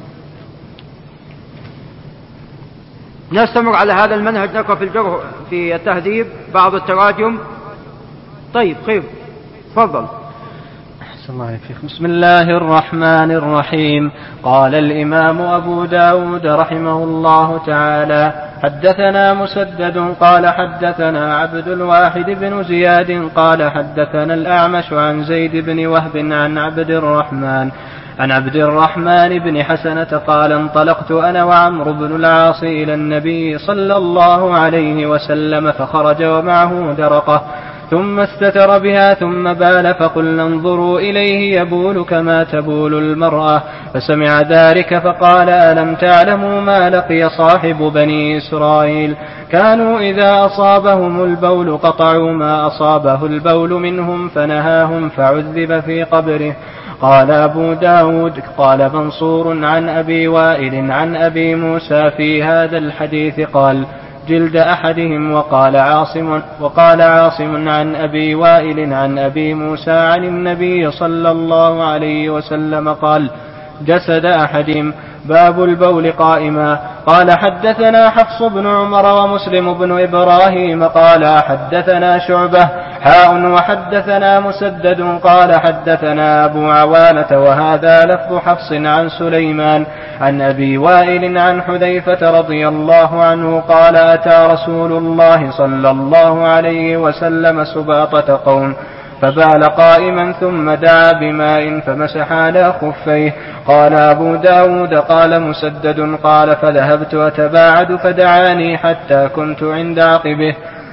نستمر على هذا المنهج، نقرأ في الجرح في التهذيب بعض التراجم. طيب خير، تفضل. الله يكفيكم. بسم الله الرحمن الرحيم. قال الإمام أبو داود رحمه الله تعالى: حدثنا مسدد قال حدثنا عبد الواحد بن زياد قال حدثنا الأعمش عن زيد بن وهب عن عبد الرحمن عن عبد الرحمن بن حسنة قال: انطلقت أنا وعمرو بن العاص إلى النبي صلى الله عليه وسلم فخرج ومعه درقة ثم استتر بها ثم بال، فقلنا انظروا إليه يبول كما تبول المرأة، فسمع ذلك فقال: ألم تعلموا ما لقي صاحب بني إسرائيل؟ كانوا إذا أصابهم البول قطعوا ما أصابه البول منهم فنهاهم فعذب في قبره. قال أبو داود: قال منصور عن أبي وائل عن أبي موسى في هذا الحديث قال: جلد أحدهم. وقال عاصم وقال عاصم عن أبي وائل عن أبي موسى عن النبي صلى الله عليه وسلم قال: جسد أحدهم. باب البول قائما. قال حدثنا حفص بن عمر ومسلم بن إبراهيم قال حدثنا شعبة حاء وحدثنا مسدد قال حدثنا أبو عوانة وهذا لفظ حفص عن سليمان عن أبي وائل عن حذيفة رضي الله عنه قال: أتى رسول الله صلى الله عليه وسلم سباطة قوم فبال قائما ثم دعا بماء فمسح على خفيه. قال أبو داود قال مسدد قال: فذهبت أتباعد فدعاني حتى كنت عند عقبه.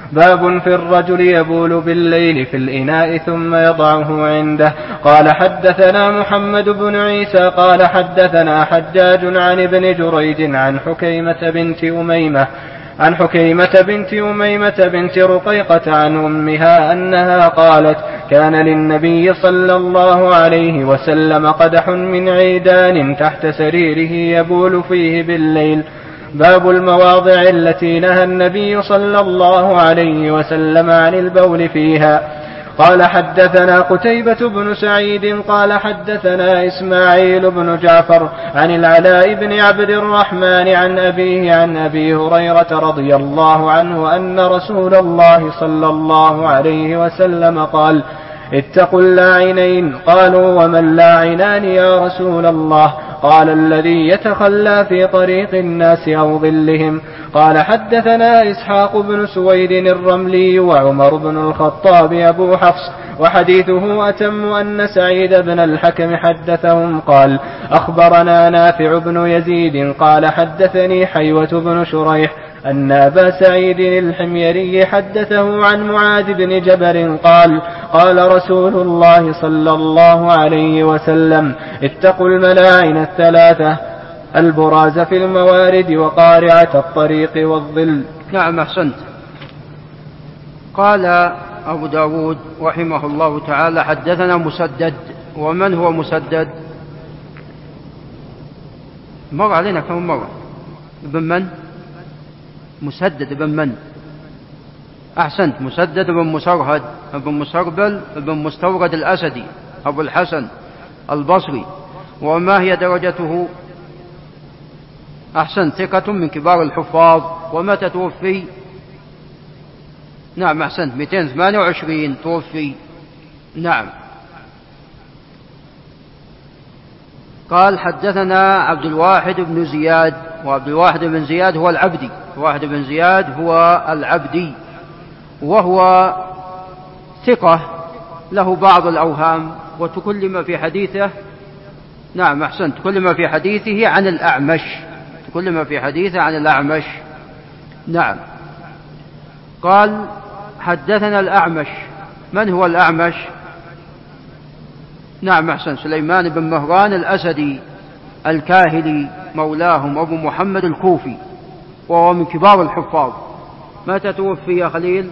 باب في الرجل يبول بالليل في الإناء ثم يضعه عنده. قال حدثنا محمد بن عيسى قال حدثنا حجاج عن ابن جريج عن حكيمة بنت أميمة عن حكيمة بنت أميمة بنت رقيقة عن أمها أنها قالت كان للنبي صلى الله عليه وسلم قدح من عيدان تحت سريره يبول فيه بالليل. باب المواضع التي نهى النبي صلى الله عليه وسلم عن البول فيها. قال حدثنا قتيبة بن سعيد قال حدثنا إسماعيل بن جعفر عن العلاء بن عبد الرحمن عن أبيه عن أبي هريرة رضي الله عنه أن رسول الله صلى الله عليه وسلم قال اتقوا اللاعنين. قالوا وما اللاعنان يا رسول الله؟ قال الذي يتخلى في طريق الناس أو ظلهم. قال حدثنا إسحاق بن سويد الرملي وعمر بن الخطاب أبو حفص وحديثه أتم أن سعيد بن الحكم حدثهم قال أخبرنا نافع بن يزيد قال حدثني حيوة بن شريح أن أبا سعيد الحميري حدثه عن معاذ بن جبل قال قال رسول الله صلى الله عليه وسلم اتقوا الملاعن الثلاثة البراز في الموارد وقارعة الطريق والظل. نعم أحسنت. قال أبو داود رحمه الله تعالى حدثنا مسدد. ومن هو مسدد؟ مر علينا كم مرة. ابن من؟ مسدد ابن من؟ أحسنت. مسدد ابن مسرهد ابن مسربل ابن مستورد الأسدي أبو الحسن البصري. وما هي درجته؟ أحسنت. ثقة من كبار الحفاظ. ومتى توفي؟ نعم أحسنت. مئتين وثمانية وعشرين توفي. نعم. قال حدثنا عبد الواحد بن زياد. وعبد الواحد بن زياد هو العبدي. واحد بن زياد هو العبدي وهو ثقة له بعض الأوهام وتكلم في حديثه. نعم أحسنت. تكلم في حديثه عن الأعمش. تكلم في حديثه عن الأعمش. نعم. قال حدثنا الأعمش. من هو الأعمش؟ نعم أحسن. سليمان بن مهران الأسدي الكاهلي مولاهم أبو محمد الكوفي وهو من كبار الحفاظ. متى توفي يا خليل؟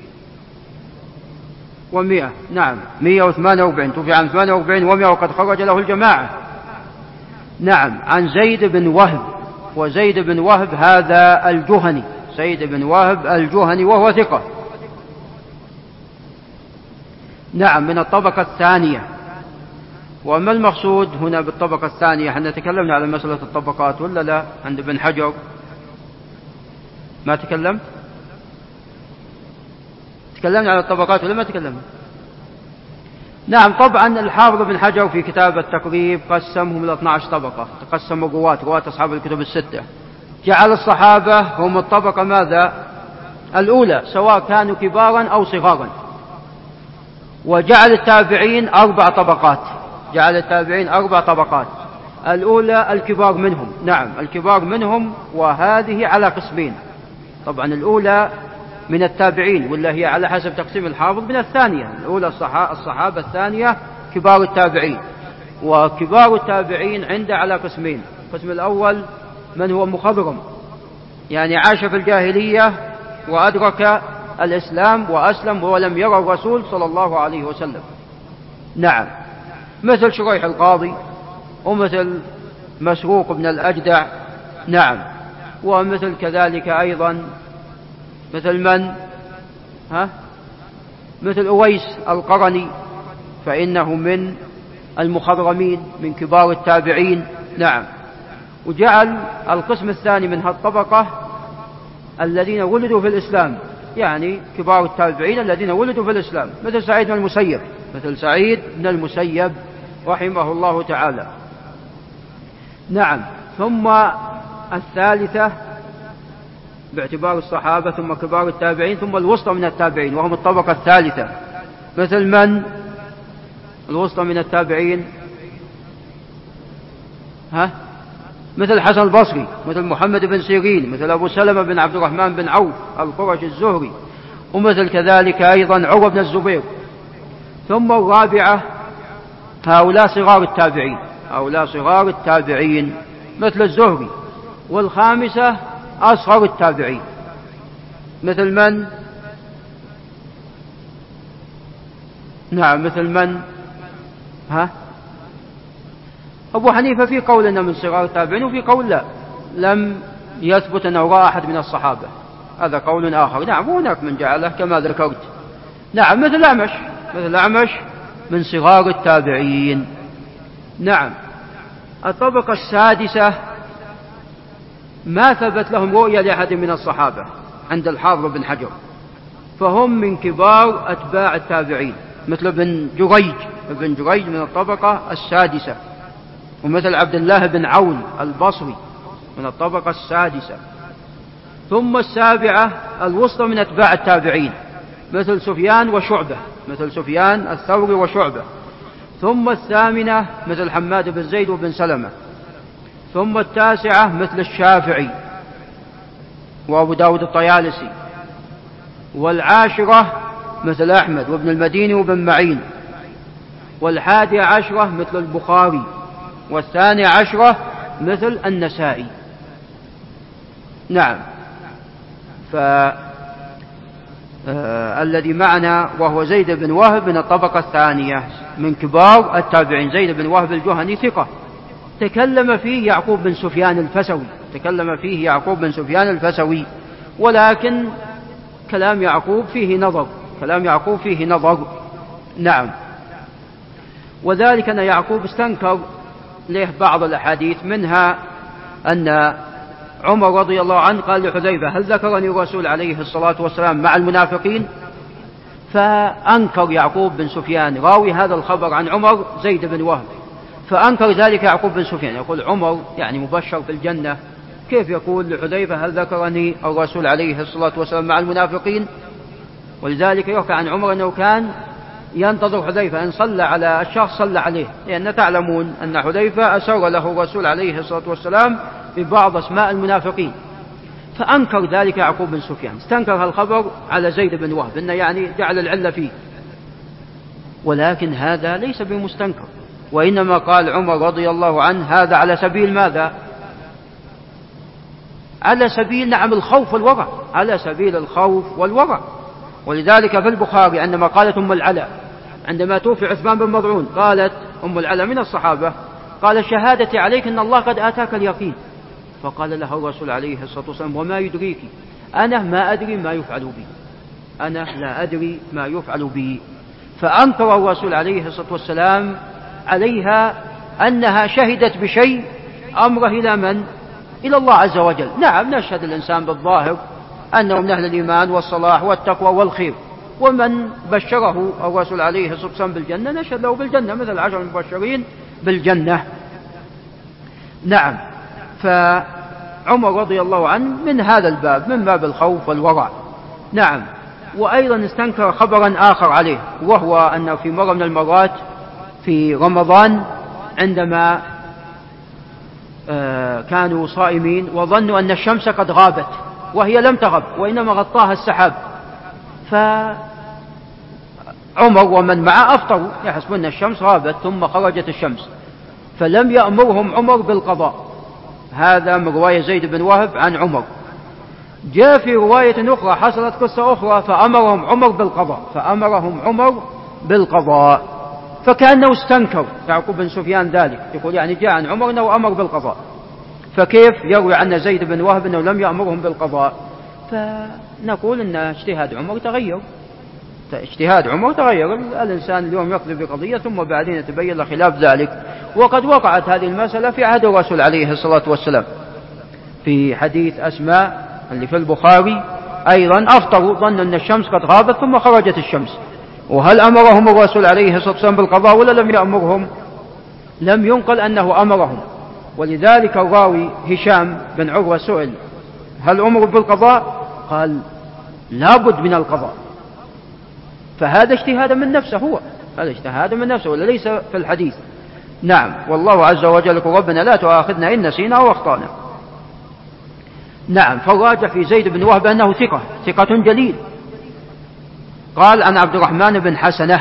ومئة. نعم مئة وثمانية وأربعين. توفي عام ثمانية وأربعين ومئة وقد خرج له الجماعة. نعم. عن زيد بن وهب. وزيد بن وهب هذا الجهني. زيد بن وهب الجهني وهو ثقة. نعم من الطبقة الثانية. وما المقصود هنا بالطبقة الثانية؟ احنا تكلمنا على مسألة الطبقات ولا لا عند ابن حجر؟ ما تكلمت؟ تكلمنا على الطبقات ولا ما تكلمنا؟ نعم. طبعا الحافظ بن حجر في كتاب التقريب قسمهم إلى اثنتي عشرة طبقة. تقسم رواة رواة أصحاب الكتب الستة. جعل الصحابة هم الطبقة ماذا؟ الأولى سواء كانوا كبارا أو صغارا. وجعل التابعين أربع طبقات. جعل التابعين أربع طبقات. الأولى الكبار منهم. نعم الكبار منهم. وهذه على قسمين. طبعا الأولى من التابعين ولا هي على حسب تقسيم الحافظ من الثانية. الأولى الصحابة الثانية كبار التابعين. وكبار التابعين عنده على قسمين. القسم الأول من هو مخضرم يعني عاش في الجاهلية وأدرك الإسلام وأسلم ولم يرى الرسول صلى الله عليه وسلم. نعم مثل شريح القاضي ومثل مسروق بن الأجدع. نعم. ومثل كذلك أيضا مثل من ها مثل أويس القرني فإنه من المخضرمين من كبار التابعين. نعم. وجعل القسم الثاني من هالطبقة الذين ولدوا في الإسلام يعني كبار التابعين الذين ولدوا في الإسلام مثل سعيد بن المسيب. مثل سعيد بن المسيب رحمه الله تعالى. نعم. ثم الثالثة باعتبار الصحابة ثم كبار التابعين ثم الوسطى من التابعين وهم الطبقة الثالثة. مثل من الوسطى من التابعين؟ ها مثل الحسن البصري مثل محمد بن سيرين مثل أبو سلمة بن عبد الرحمن بن عوف القرشي الزهري ومثل كذلك أيضا عروة بن الزبير. ثم الرابعة هؤلاء صغار التابعين، هؤلاء صغار التابعين مثل الزهري. والخامسة أصغر التابعين مثل من؟ نعم مثل من؟ ها؟ أبو حنيفة في قول أنه من صغار التابعين، وفي قول لا، لم يثبت أنه رأى أحد من الصحابة، هذا قول آخر. نعم وهناك من جعله كما ذكرت. نعم مثل الأعمش، مثل الأعمش من صغار التابعين. نعم. الطبقة السادسة ما ثبت لهم رؤية لأحد من الصحابة عند الحافظ بن حجر، فهم من كبار أتباع التابعين، مثل ابن جريج، ابن جريج من الطبقة السادسة، ومثل عبد الله بن عون البصري من الطبقة السادسة. ثم السابعة الوسطى من أتباع التابعين، مثل سفيان وشعبة، مثل سفيان الثوري وشعبة. ثم الثامنة مثل حماد بن زيد وبن سلمة. ثم التاسعة مثل الشافعي وأبو داود الطيالسي. والعاشرة مثل أحمد وابن المديني وابن معين. والحادي عشرة مثل البخاري. والثاني عشرة مثل النسائي. نعم. فالذي معنا وهو زيد بن وهب من الطبقة الثانية من كبار التابعين. زيد بن وهب الجهني ثقة، تكلم فيه يعقوب بن سفيان الفسوي، تكلم فيه يعقوب بن سفيان الفسوي، ولكن كلام يعقوب فيه نظر، كلام يعقوب فيه نظر. نعم. وذلك أن يعقوب استنكر له بعض الأحاديث، منها أن عمر رضي الله عنه قال لحذيفة هل ذكرني الرسول عليه الصلاة والسلام مع المنافقين؟ فأنكر يعقوب بن سفيان راوي هذا الخبر عن عمر زيد بن وهب، فأنكر ذلك يعقوب بن سفيان، يقول عمر يعني مبشر في الجنة، كيف يقول لحذيفة هل ذكرني الرسول عليه الصلاة والسلام مع المنافقين؟ ولذلك يحكى عن عمر أنه كان ينتظر حذيفة إن صلى على الشخص صلى عليه، لأن تعلمون أن حذيفة أسر له الرسول عليه الصلاة والسلام ببعض أسماء المنافقين، فأنكر ذلك يعقوب بن سفيان، استنكر الخبر على زيد بن وهب إنه يعني جعل العلة فيه، ولكن هذا ليس بمستنكر، وإنما قال عمر رضي الله عنه هذا على سبيل ماذا؟ على سبيل نعم الخوف والورع، على سبيل الخوف والورع. ولذلك في البخاري عندما قالت أم العلا عندما توفي عثمان بن مظعون، قالت أم العلا من الصحابة، قال شهادتي عليك أن الله قد آتاك اليقين، فقال لها الرسول عليه الصلاة والسلام وما يدريك؟ أنا ما أدري ما يفعل بي، أنا لا أدري ما يفعل بي. فأنكر الرسول عليه الصلاة والسلام عليها أنها شهدت بشيء أمره إلى من؟ إلى الله عز وجل. نعم نشهد الإنسان بالظاهر أنه من أهل الإيمان والصلاح والتقوى والخير، ومن بشره الرسول عليه الصلاة والسلام بالجنة نشهد له بالجنة مثل العشر المبشرين بالجنة. نعم. فعمر رضي الله عنه من هذا الباب، من باب الخوف والورع. نعم. وأيضا استنكر خبرا آخر عليه، وهو أنه في مرة من المرات في رمضان عندما كانوا صائمين وظنوا أن الشمس قد غابت وهي لم تغب وإنما غطاها السحاب، فعمر ومن معه أفطروا يحسبون أن الشمس غابت، ثم خرجت الشمس فلم يأمرهم عمر بالقضاء. هذا من رواية زيد بن وهب عن عمر. جاء في رواية أخرى حصلت قصة أخرى فأمرهم عمر بالقضاء، فأمرهم عمر بالقضاء، فكأنه استنكر يعقوب بن سفيان ذلك، يقول يعني جاء عن عمر أنه أمر بالقضاء، فكيف يروي عن زيد بن وهب أنه لم يأمرهم بالقضاء؟ فنقول أن اجتهاد عمر تغير، اجتهاد عمر تغير. الإنسان اليوم يقضي بقضية ثم بعدين يتبين له خلاف ذلك، وقد وقعت هذه المسألة في عهد الرسول عليه الصلاة والسلام في حديث أسماء اللي في البخاري أيضا، أفطروا ظنوا أن الشمس قد غابت ثم خرجت الشمس، وهل أمرهم الرسول عليه الصلاة والسلام بالقضاء ولا لم يأمرهم؟ لم ينقل أنه أمرهم. ولذلك الراوي هشام بن عروة سئل هل أمروا بالقضاء؟ قال لابد من القضاء. فهذا اجتهاد من نفسه، هو هذا اجتهاد من نفسه ولا ليس في الحديث. نعم. والله عز وجل يقول ربنا لا تؤاخذنا إن نسينا أو أخطأنا. نعم. فالراجح في زيد بن وهب أنه ثقة، ثقة جليل، قال عن عبد الرحمن بن حسنة،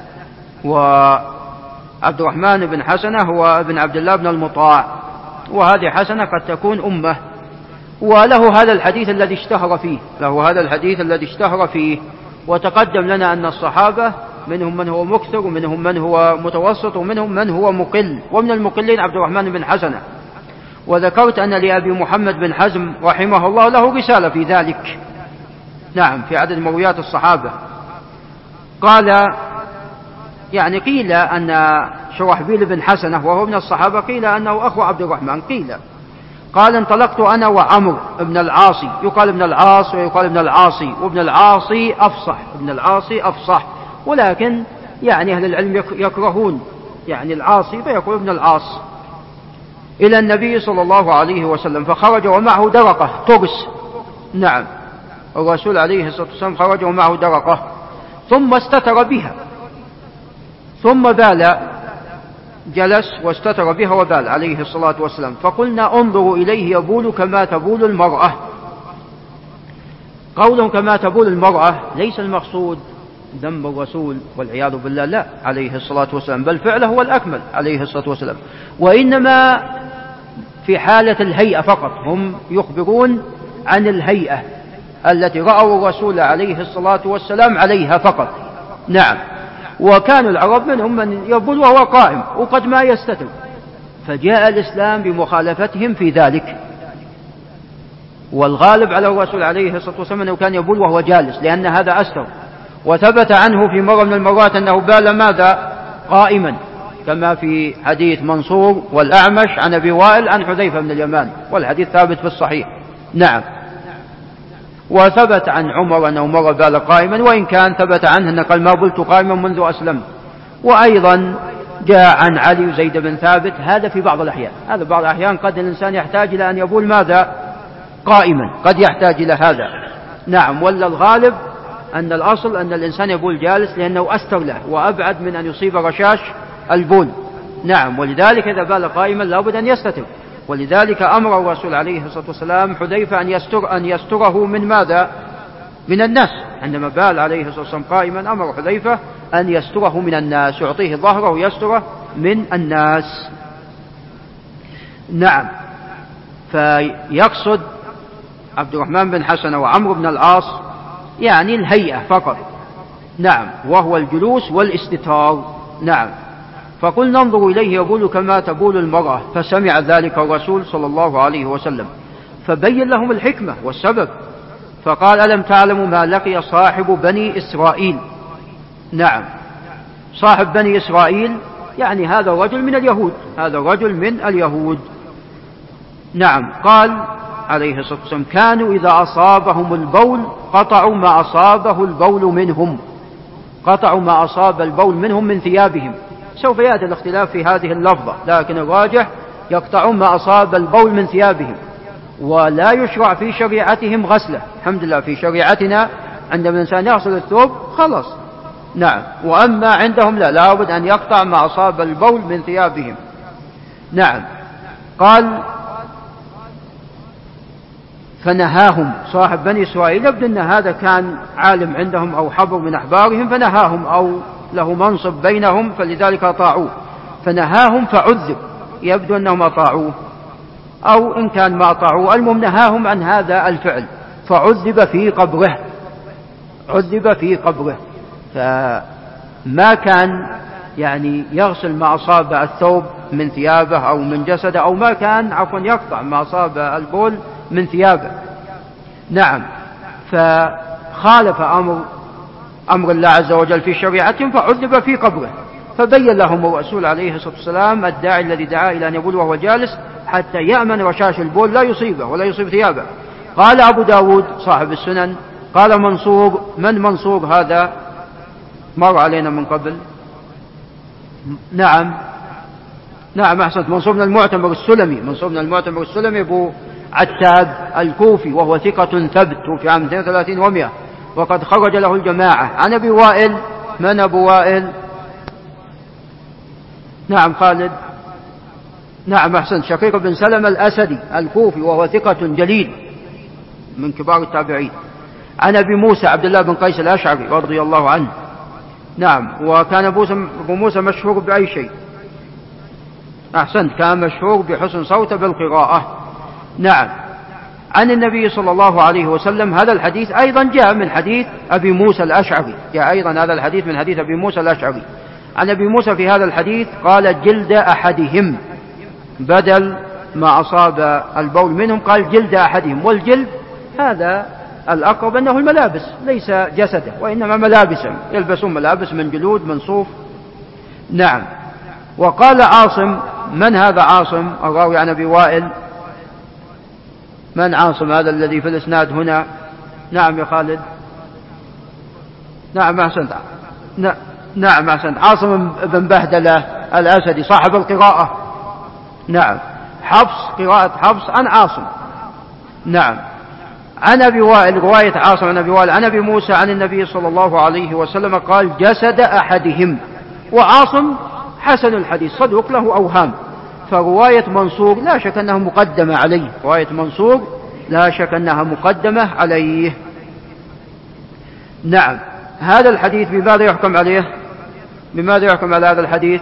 وعبد الرحمن بن حسنة هو ابن عبد الله بن المطاع، وهذه حسنة قد تكون أمه، وله هذا الحديث الذي اشتهر فيه له هذا الحديث الذي اشتهر فيه وتقدم لنا أن الصحابة منهم من هو مكثر ومنهم من هو متوسط ومنهم من هو مقل، ومن المقلين عبد الرحمن بن حسنة. وذكرت أن لأبي محمد بن حزم رحمه الله له رسالة في ذلك، نعم، في عدد مرويات الصحابة. قال يعني قيل أن شرحبيل بن حسنة وهو من الصحابة قيل أنه أخو عبد الرحمن، قيل قال انطلقت أنا وعمر بن العاصي، يقال ابن العاص ويقال ابن العاصي، وابن العاصي أفصح ابن العاصي أفصح ولكن يعني أهل العلم يكرهون يعني العاصي فيقول ابن العاص، إلى النبي صلى الله عليه وسلم، فخرج ومعه درقة ترس، نعم، الرسول عليه الصلاة والسلام خرج ومعه درقة، ثم استتر بها، ثم بال، جلس واستتر بها وبال عليه الصلاة والسلام، فقلنا انظروا إليه يبول كما تبول المرأة. قولهم كما تبول المرأة ليس المقصود ذنب الرسول والعياذ بالله، لا، عليه الصلاة والسلام، بل فعله هو الأكمل عليه الصلاة والسلام، وإنما في حالة الهيئة فقط، هم يخبرون عن الهيئة التي رأوا الرسول عليه الصلاة والسلام عليها فقط، نعم. وكان العرب منهم من يبول وهو قائم وقد ما يستتر، فجاء الإسلام بمخالفتهم في ذلك، والغالب على الرسول عليه الصلاة والسلام أنه كان يبول وهو جالس لأن هذا أستر، وثبت عنه في مرة من المرات أنه بال ماذا؟ قائما، كما في حديث منصور والأعمش عن أبي وائل عن حذيفة بن اليمان، والحديث ثابت في الصحيح، نعم. وثبت عن عمر أنه مر بال قائما، وإن كان ثبت عنه أنه قال ما بلت قائما منذ أسلمت. وأيضا جاء عن علي وزيد بن ثابت، هذا في بعض الأحيان، هذا بعض الأحيان قد الإنسان يحتاج إلى أن يبول ماذا؟ قائما، قد يحتاج إلى هذا، نعم. ولا الغالب أن الأصل أن الإنسان يبول جالس لأنه أستر له وأبعد من أن يصيب رشاش البول، نعم. ولذلك إذا بال قائما لابد أن يستتر، ولذلك أمر الرسول عليه الصلاة والسلام حذيفة أن يستر أن يستره من ماذا؟ من الناس، عندما بال عليه الصلاة والسلام قائما أمر حذيفة أن يستره من الناس، يعطيه ظهره ويستره من الناس، نعم. فيقصد عبد الرحمن بن حسنة وعمرو بن العاص يعني الهيئة فقط، نعم، وهو الجلوس والاستتار، نعم. فقل ننظر إليه يبول كما تبول المرأة، فسمع ذلك الرسول صلى الله عليه وسلم فبين لهم الحكمة والسبب، فقال ألم تعلموا ما لقي صاحب بني إسرائيل؟ نعم، صاحب بني إسرائيل يعني هذا الرجل من اليهود، هذا الرجل من اليهود، نعم. قال عليه الصلاة والسلام كانوا إذا أصابهم البول قطعوا ما أصابه البول منهم، قطعوا ما أصاب البول منهم من ثيابهم. سوف يأتي الاختلاف في هذه اللفظة، لكن الراجح يقطعون ما أصاب البول من ثيابهم، ولا يشرع في شريعتهم غسله. الحمد لله في شريعتنا عندما الإنسان يغسل الثوب خلص، نعم، وأما عندهم لا، لابد أن يقطع ما أصاب البول من ثيابهم، نعم. قال فنهاهم صاحب بني إسرائيل، يبدو أن هذا كان عالم عندهم أو حبر من أحبارهم، فنهاهم أو له منصب بينهم فلذلك أطاعوه، فنهاهم فعذب، يبدو أنهم أطاعوه أو إن كان ما أطاعوه، المهم نهاهم عن هذا الفعل، فعذب في قبره، عذب في قبره. فما كان يعني يغسل ما أصاب الثوب من ثيابه أو من جسده، أو ما كان عفوا يقطع ما أصاب البول من ثيابه، نعم. فخالف أمر أمر الله عز وجل في شريعتهم فعذب في قبره، فبين لهم الرسول عليه الصلاة والسلام الداعي الذي دعا إلى أن يبول وهو جالس حتى يأمن رشاش البول لا يصيبه ولا يصيب ثيابه. قال أبو داود صاحب السنن، قال منصور، من منصور هذا؟ مر علينا من قبل، نعم نعم أحسنت، منصور بن المعتمر السلمي، منصور بن المعتمر السلمي أبو عتاب الكوفي، وهو ثقة ثبت في عام اثنين وثلاثين ومئة، وقد خرج له الجماعة. عن أبي وائل، من أبو وائل؟ نعم خالد، نعم أحسن، شقيق بن سلمة الأسدي الكوفي، وهو ثقة جليل من كبار التابعين. عن أبي موسى عبد الله بن قيس الأشعري رضي الله عنه. نعم. وكان أبو موسى مشهور بأي شيء؟ أحسنت، كان مشهور بحسن صوته بالقراءة. نعم. عن النبي صلى الله عليه وسلم. هذا الحديث أيضا جاء من حديث أبي موسى الأشعري، جاء أيضا هذا الحديث من حديث أبي موسى الأشعري. عن أبي موسى في هذا الحديث قال جلد أحدهم، بدل ما أصاب البول منهم قال جلد أحدهم، والجلد هذا الأقرب أنه الملابس ليس جسده، وإنما ملابسا، يلبسون ملابس من جلود من صوف. نعم. وقال عاصم، من هذا عاصم الراوي عن أبي وائل؟ من عاصم هذا الذي في الإسناد هنا؟ نعم يا خالد. نعم أحسنت. نعم أحسنت، عاصم بن بهدلة الأسدي صاحب القراءة. نعم. حفص، قراءة حفص عن عاصم. نعم. عن أبي وائل، رواية عاصم عن أبي وائل عن أبي موسى عن النبي صلى الله عليه وسلم قال جسد أحدهم. وعاصم حسن الحديث، صدوق له أوهام، فرواية منصور لا شك أنها مقدمة عليه، رواية منصور لا شك أنها مقدمة عليه. نعم. هذا الحديث بماذا يحكم عليه؟ بماذا يحكم على هذا الحديث؟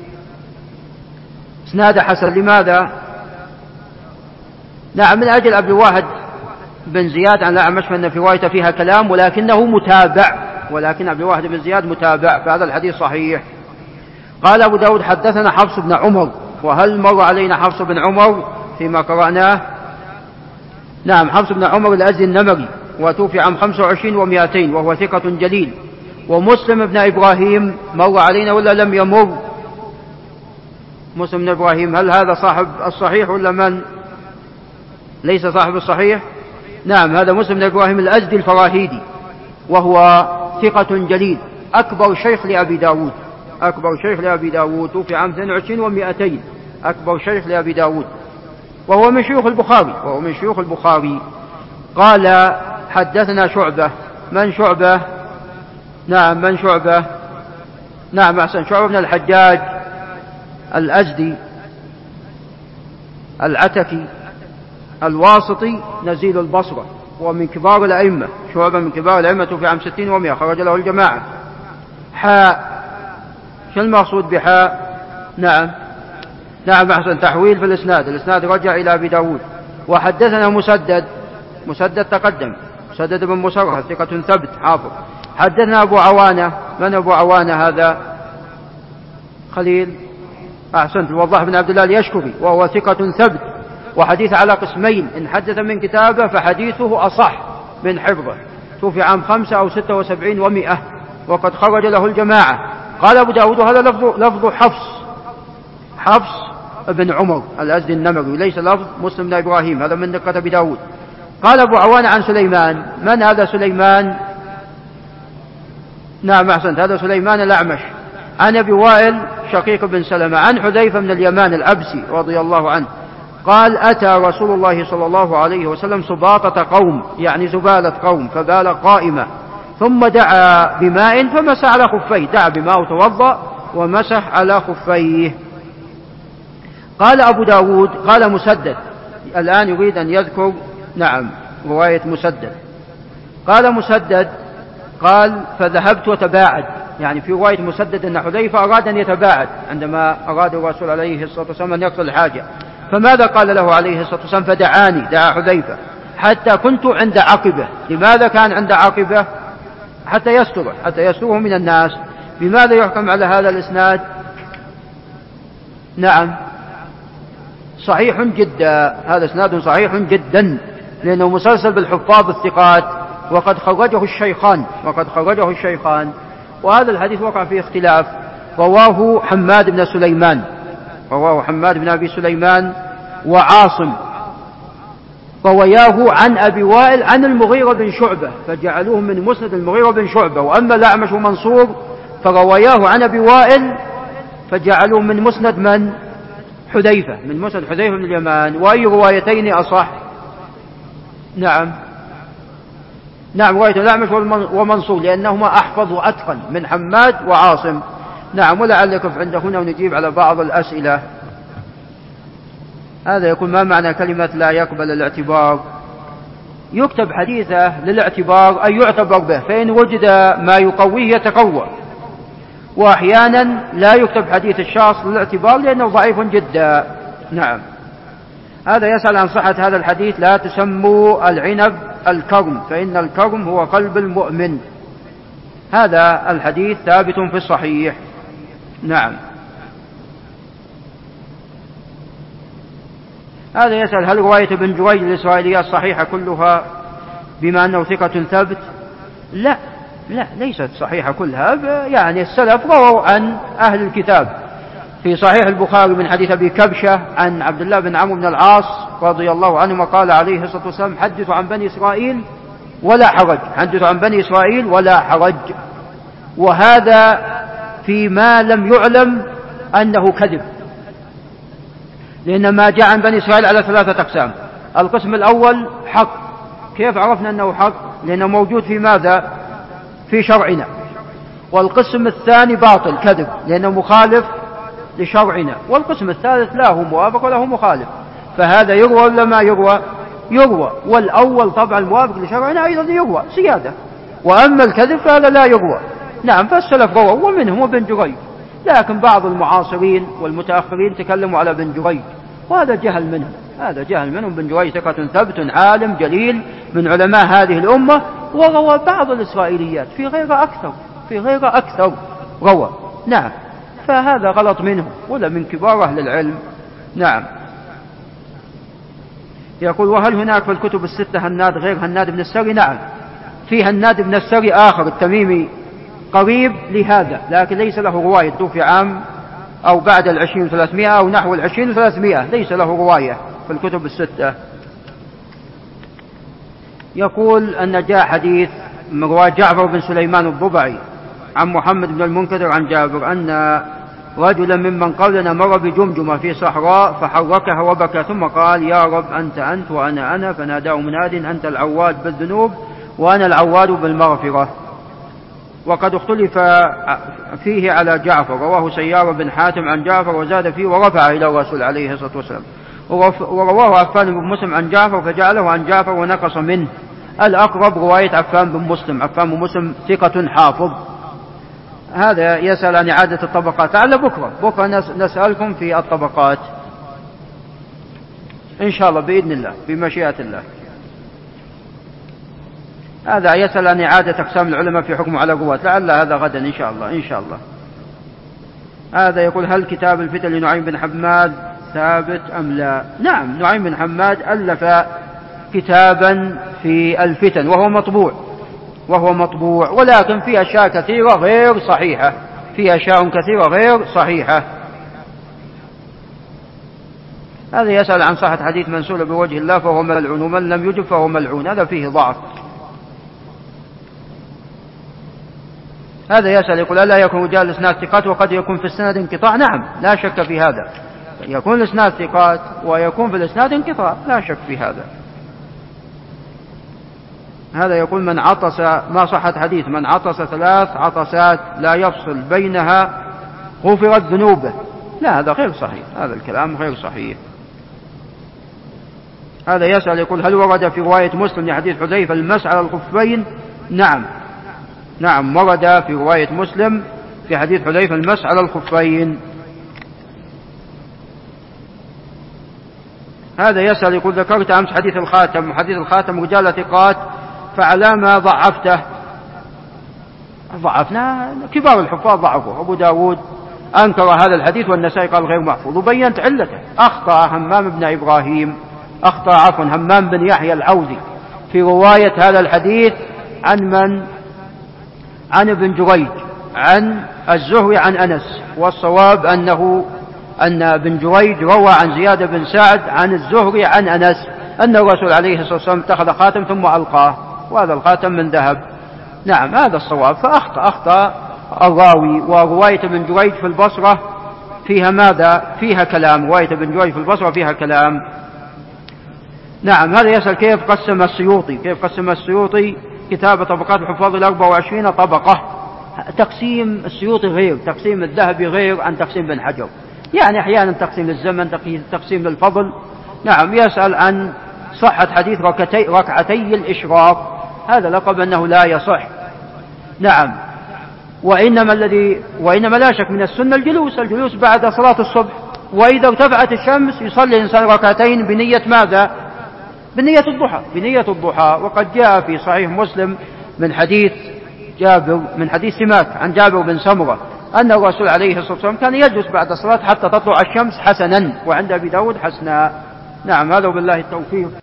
اسناد حسن. لماذا؟ نعم، من أجل عبد الواحد بن زياد عن الأعمش، فإن في روايته فيها كلام، ولكنه متابع، ولكن عبد الواحد بن زياد متابع، فهذا الحديث صحيح. قال أبو داود حدثنا حفص بن عمر. وهل مر علينا حفص بن عمر فيما قرأناه؟ نعم. حفص بن عمر الأزدي النمري، وتوفي عام خمسة وعشرين ومئتين، وهو ثقة جليل. ومسلم بن إبراهيم مر علينا ولا لم يمر؟ مسلم بن إبراهيم، هل هذا صاحب الصحيح ولا من؟ ليس صاحب الصحيح. نعم، هذا مسلم بن إبراهيم الأزدي الفراهيدي، وهو ثقة جليل، أكبر شيخ لأبي داود، أكبر شيخ لأبي داود، توفي عام اثنين وعشرين ومئتين، أكبر شيخ لأبي داود، وهو من شيوخ البخاري، وهو من شيوخ البخاري. قال حدثنا شعبة. من شعبة؟ نعم، من شعبة؟ نعم أحسن، شعبة بن الحجاج الأزدي العتكي الواسطي نزيل البصرة، ومن كبار الأئمة، شعبة من كبار الأئمة، في عام ستين ومئة، خرج له الجماعة. حاء، شو المقصود بحاء؟ نعم نعم أحسن، تحويل في الإسناد، الإسناد رجع إلى أبي داود. وحدثنا مسدد، مسدد تقدم، مسدد بن مسرهد ثقة ثبت حافظ. حدثنا أبو عوانة. من أبو عوانة هذا؟ خليل، أحسنت، الوضاح بن عبد الله اليشكري، وهو ثقة ثبت، وحديث على قسمين، إن حدث من كتابه فحديثه أصح من حفظه، توفي عام خمسة أو ستة وسبعين ومئة، وقد خرج له الجماعة. قال أبو داود هذا لفظ, لفظ حفص حفص بن عمر الأزدي النمري، ليس لفظ مسلم بن إبراهيم، هذا من دقة أبي داود. قال أبو عوان عن سليمان. من هذا سليمان؟ نعم أحسنت، هذا سليمان الأعمش عن أبي وائل شقيق بن سلمة عن حذيفة من اليمان الأبسي رضي الله عنه قال أتى رسول الله صلى الله عليه وسلم سباطة قوم، يعني زبالة قوم، فبال قائمة، ثم دعا بماء فمسح على خفيه، دعا بماء وتوضأ ومسح على خفيه. قال أبو داود قال مسدد، الآن يريد أن يذكر نعم رواية مسدد. قال مسدد قال فذهبت وتباعد، يعني في رواية مسدد أن حذيفة أراد أن يتباعد عندما أراد الرسول عليه الصلاة والسلام أن يقضي الحاجة، فماذا قال له عليه الصلاة والسلام؟ فدعاني، دعا حذيفة حتى كنت عند عقبة. لماذا كان عند عقبة؟ حتى يستره، حتى يستره من الناس. بماذا يحكم على هذا الإسناد؟ نعم صحيح جدا، هذا إسناد صحيح جدا، لأنه مسلسل بالحفاظ الثقات، وقد خرجه الشيخان، وقد خرجه الشيخان. وهذا الحديث وقع فيه اختلاف، رواه حماد بن سليمان، رواه حماد بن أبي سليمان وعاصم، روياه عن أبي وائل عن المغيرة بن شعبة، فجعلوه من مسند المغيرة بن شعبة. وأما الأعمش ومنصور فروياه عن أبي وائل فجعلوه من مسند من؟ حذيفة، من مسند حذيفة بن اليمان. وأي روايتين أصح؟ نعم نعم رواية الأعمش ومنصور، لأنهما أحفظ وأتقن من حماد وعاصم. نعم. ولعل يقف عند هنا ونجيب على بعض الأسئلة. هذا يكون ما معنى كلمة لا يقبل الاعتبار؟ يكتب حديثه للاعتبار أي يعتبر به، فإن وجد ما يقويه يتقوى، وأحيانا لا يكتب حديث الشخص للاعتبار لأنه ضعيف جدا. نعم. هذا يسأل عن صحة هذا الحديث: لا تسموا العنب الكرم فإن الكرم هو قلب المؤمن. هذا الحديث ثابت في الصحيح. نعم. هذا يسأل: هل رواية ابن جريج الإسرائيليات صحيحة كلها بما أنه ثقة ثبت؟ لا لا ليست صحيحة كلها، يعني السلف رووا عن أهل الكتاب في صحيح البخاري من حديث أبي كبشة عن عبد الله بن عمرو بن العاص رضي الله عنهما قال عليه الصلاة والسلام: حدثوا عن بني إسرائيل ولا حرج، حدثوا عن بني إسرائيل ولا حرج. وهذا فيما لم يعلم أنه كذب، لأن ما جاء عن بني إسرائيل على ثلاثة أقسام. القسم الأول حق. كيف عرفنا أنه حق؟ لأنه موجود في ماذا؟ في شرعنا. والقسم الثاني باطل كذب، لأنه مخالف لشرعنا. والقسم الثالث لا هو موافق ولا هو مخالف، فهذا يروى ولا ما يروى؟ يروى. والأول طبعا الموافق لشرعنا أيضا يروى زيادة، وأما الكذب فهذا لا يروى. نعم. فالسلف رووا ومنهم ابن جريج، لكن بعض المعاصرين والمتأخرين تكلموا على ابن جريج، وهذا جهل منهم، هذا جهل منهم. ابن جريج ثقة ثبت عالم جليل من علماء هذه الأمة، وروى بعض الإسرائيليات في غير أكثر في غير أكثر روى. نعم. فهذا غلط منه ولا من كبار أهل العلم. نعم. يقول: وهل هناك في الكتب الستة هناد غير هناد بن السري؟ نعم، في هناد بن السري آخر التميمي قريب لهذا، لكن ليس له رواية، توفي عام أو بعد العشرين وثلاثمائة أو نحو العشرين وثلاثمائة، ليس له رواية في الكتب الستة. يقول أن جاء حديث من رواية جعفر بن سليمان الضبعي عن محمد بن المنكدر عن جابر أن رجلا ممن قبلنا مر بجمجمة في صحراء فحركها وبكى، ثم قال: يا رب أنت أنت وأنا أنا، فناداه مناد: أنت العواد بالذنوب وأنا العواد بالمغفرة. وقد اختلف فيه على جعفر، رواه سيار بن حاتم عن جعفر وزاد فيه ورفع إلى الرسول عليه الصلاة والسلام، ورواه عفان بن مسلم عن جعفر فجعله عن جعفر ونقص منه. الأقرب رواية عفان بن مسلم، عفان بن مسلم ثقة حافظ. هذا يسأل عن إعادة الطبقات، لعل بكرة بكرة نسألكم في الطبقات إن شاء الله بإذن الله بمشيئة الله. هذا يسأل عن إعادة أقسام العلماء في حكم على الرواة، لعل هذا غدا إن شاء الله إن شاء الله. هذا يقول: هل كتاب الفتن لنعيم بن حماد ثابت أم لا؟ نعم، نعيم بن حماد ألف كتابا في الفتن وهو مطبوع وهو مطبوع ولكن في أشياء كثيرة غير صحيحة، في أشياء كثيرة غير صحيحة. هذا يسأل عن صحة حديث من سئل بوجه الله فهو ملعون ومن لم يجب فهو ملعون، هذا فيه ضعف. هذا يسأل يقول: ألا يكون رجال الإسناد ثقات وقد يكون في السند انقطاع؟ نعم، لا شك في هذا، يكون الإسناد ثقات ويكون في الإسناد انقطاع، لا شك في هذا. هذا يقول: من عطس، ما صحة حديث من عطس ثلاث عطسات لا يفصل بينها غفرت ذنوبه؟ لا، هذا غير صحيح، هذا الكلام غير صحيح. هذا يسأل يقول: هل ورد في رواية مسلم لحديث حذيفة المسح على الخفين؟ نعم نعم ورد في رواية مسلم في حديث حذيفة المسح على الخفين. هذا يسأل يقول: ذكرت أمس حديث الخاتم، حديث الخاتم رجال ثقات، فعلى ما ضعفته؟ ضعفنا كبار الحفاظ ضعفه، أبو داود أنكر هذا الحديث والنسائي قال غير محفوظ، وبينت علته. أخطأ همام بن إبراهيم أخطأ عفوا همام بن يحيى العوزي في رواية هذا الحديث عن من؟ عن ابن جريج عن الزهري عن أنس، والصواب أنه أن ابن جريج روى عن زياد بن سعد عن الزهري عن أنس أن الرسول عليه الصلاة والسلام اتخذ خاتم ثم ألقاه، وهذا الخاتم من ذهب. نعم، هذا الصواب. فأخطأ أخطأ الراوي. ورواية ابن جريج في البصرة فيها ماذا؟ فيها كلام. رواية ابن جريج في البصرة فيها كلام. نعم. هذا يسأل: كيف قسم السيوطي كيف قسم السيوطي كتاب طبقات الحفاظ الأربعة وعشرين طبقة؟ تقسيم السيوطي غير تقسيم الذهبي غير عن تقسيم بن حجر، يعني أحيانا تقسيم للزمن، تقسيم للفضل. نعم. يسأل عن صحة حديث ركعتي, ركعتي الإشراق، هذا لقب أنه لا يصح. نعم. وإنما الذي وإنما لا شك من السنة الجلوس الجلوس بعد صلاة الصبح، وإذا ارتفعت الشمس يصلي الإنسان ركعتين بنية ماذا؟ بنية الضحى بنية الضحى وقد جاء في صحيح مسلم من حديث جابر من حديث سماك عن جابر بن سمرة أن الرسول عليه الصلاة والسلام كان يجلس بعد الصلاة حتى تطلع الشمس حسنا، وعند أبي داود حسنا. نعم، هذا وبالله التوفيق.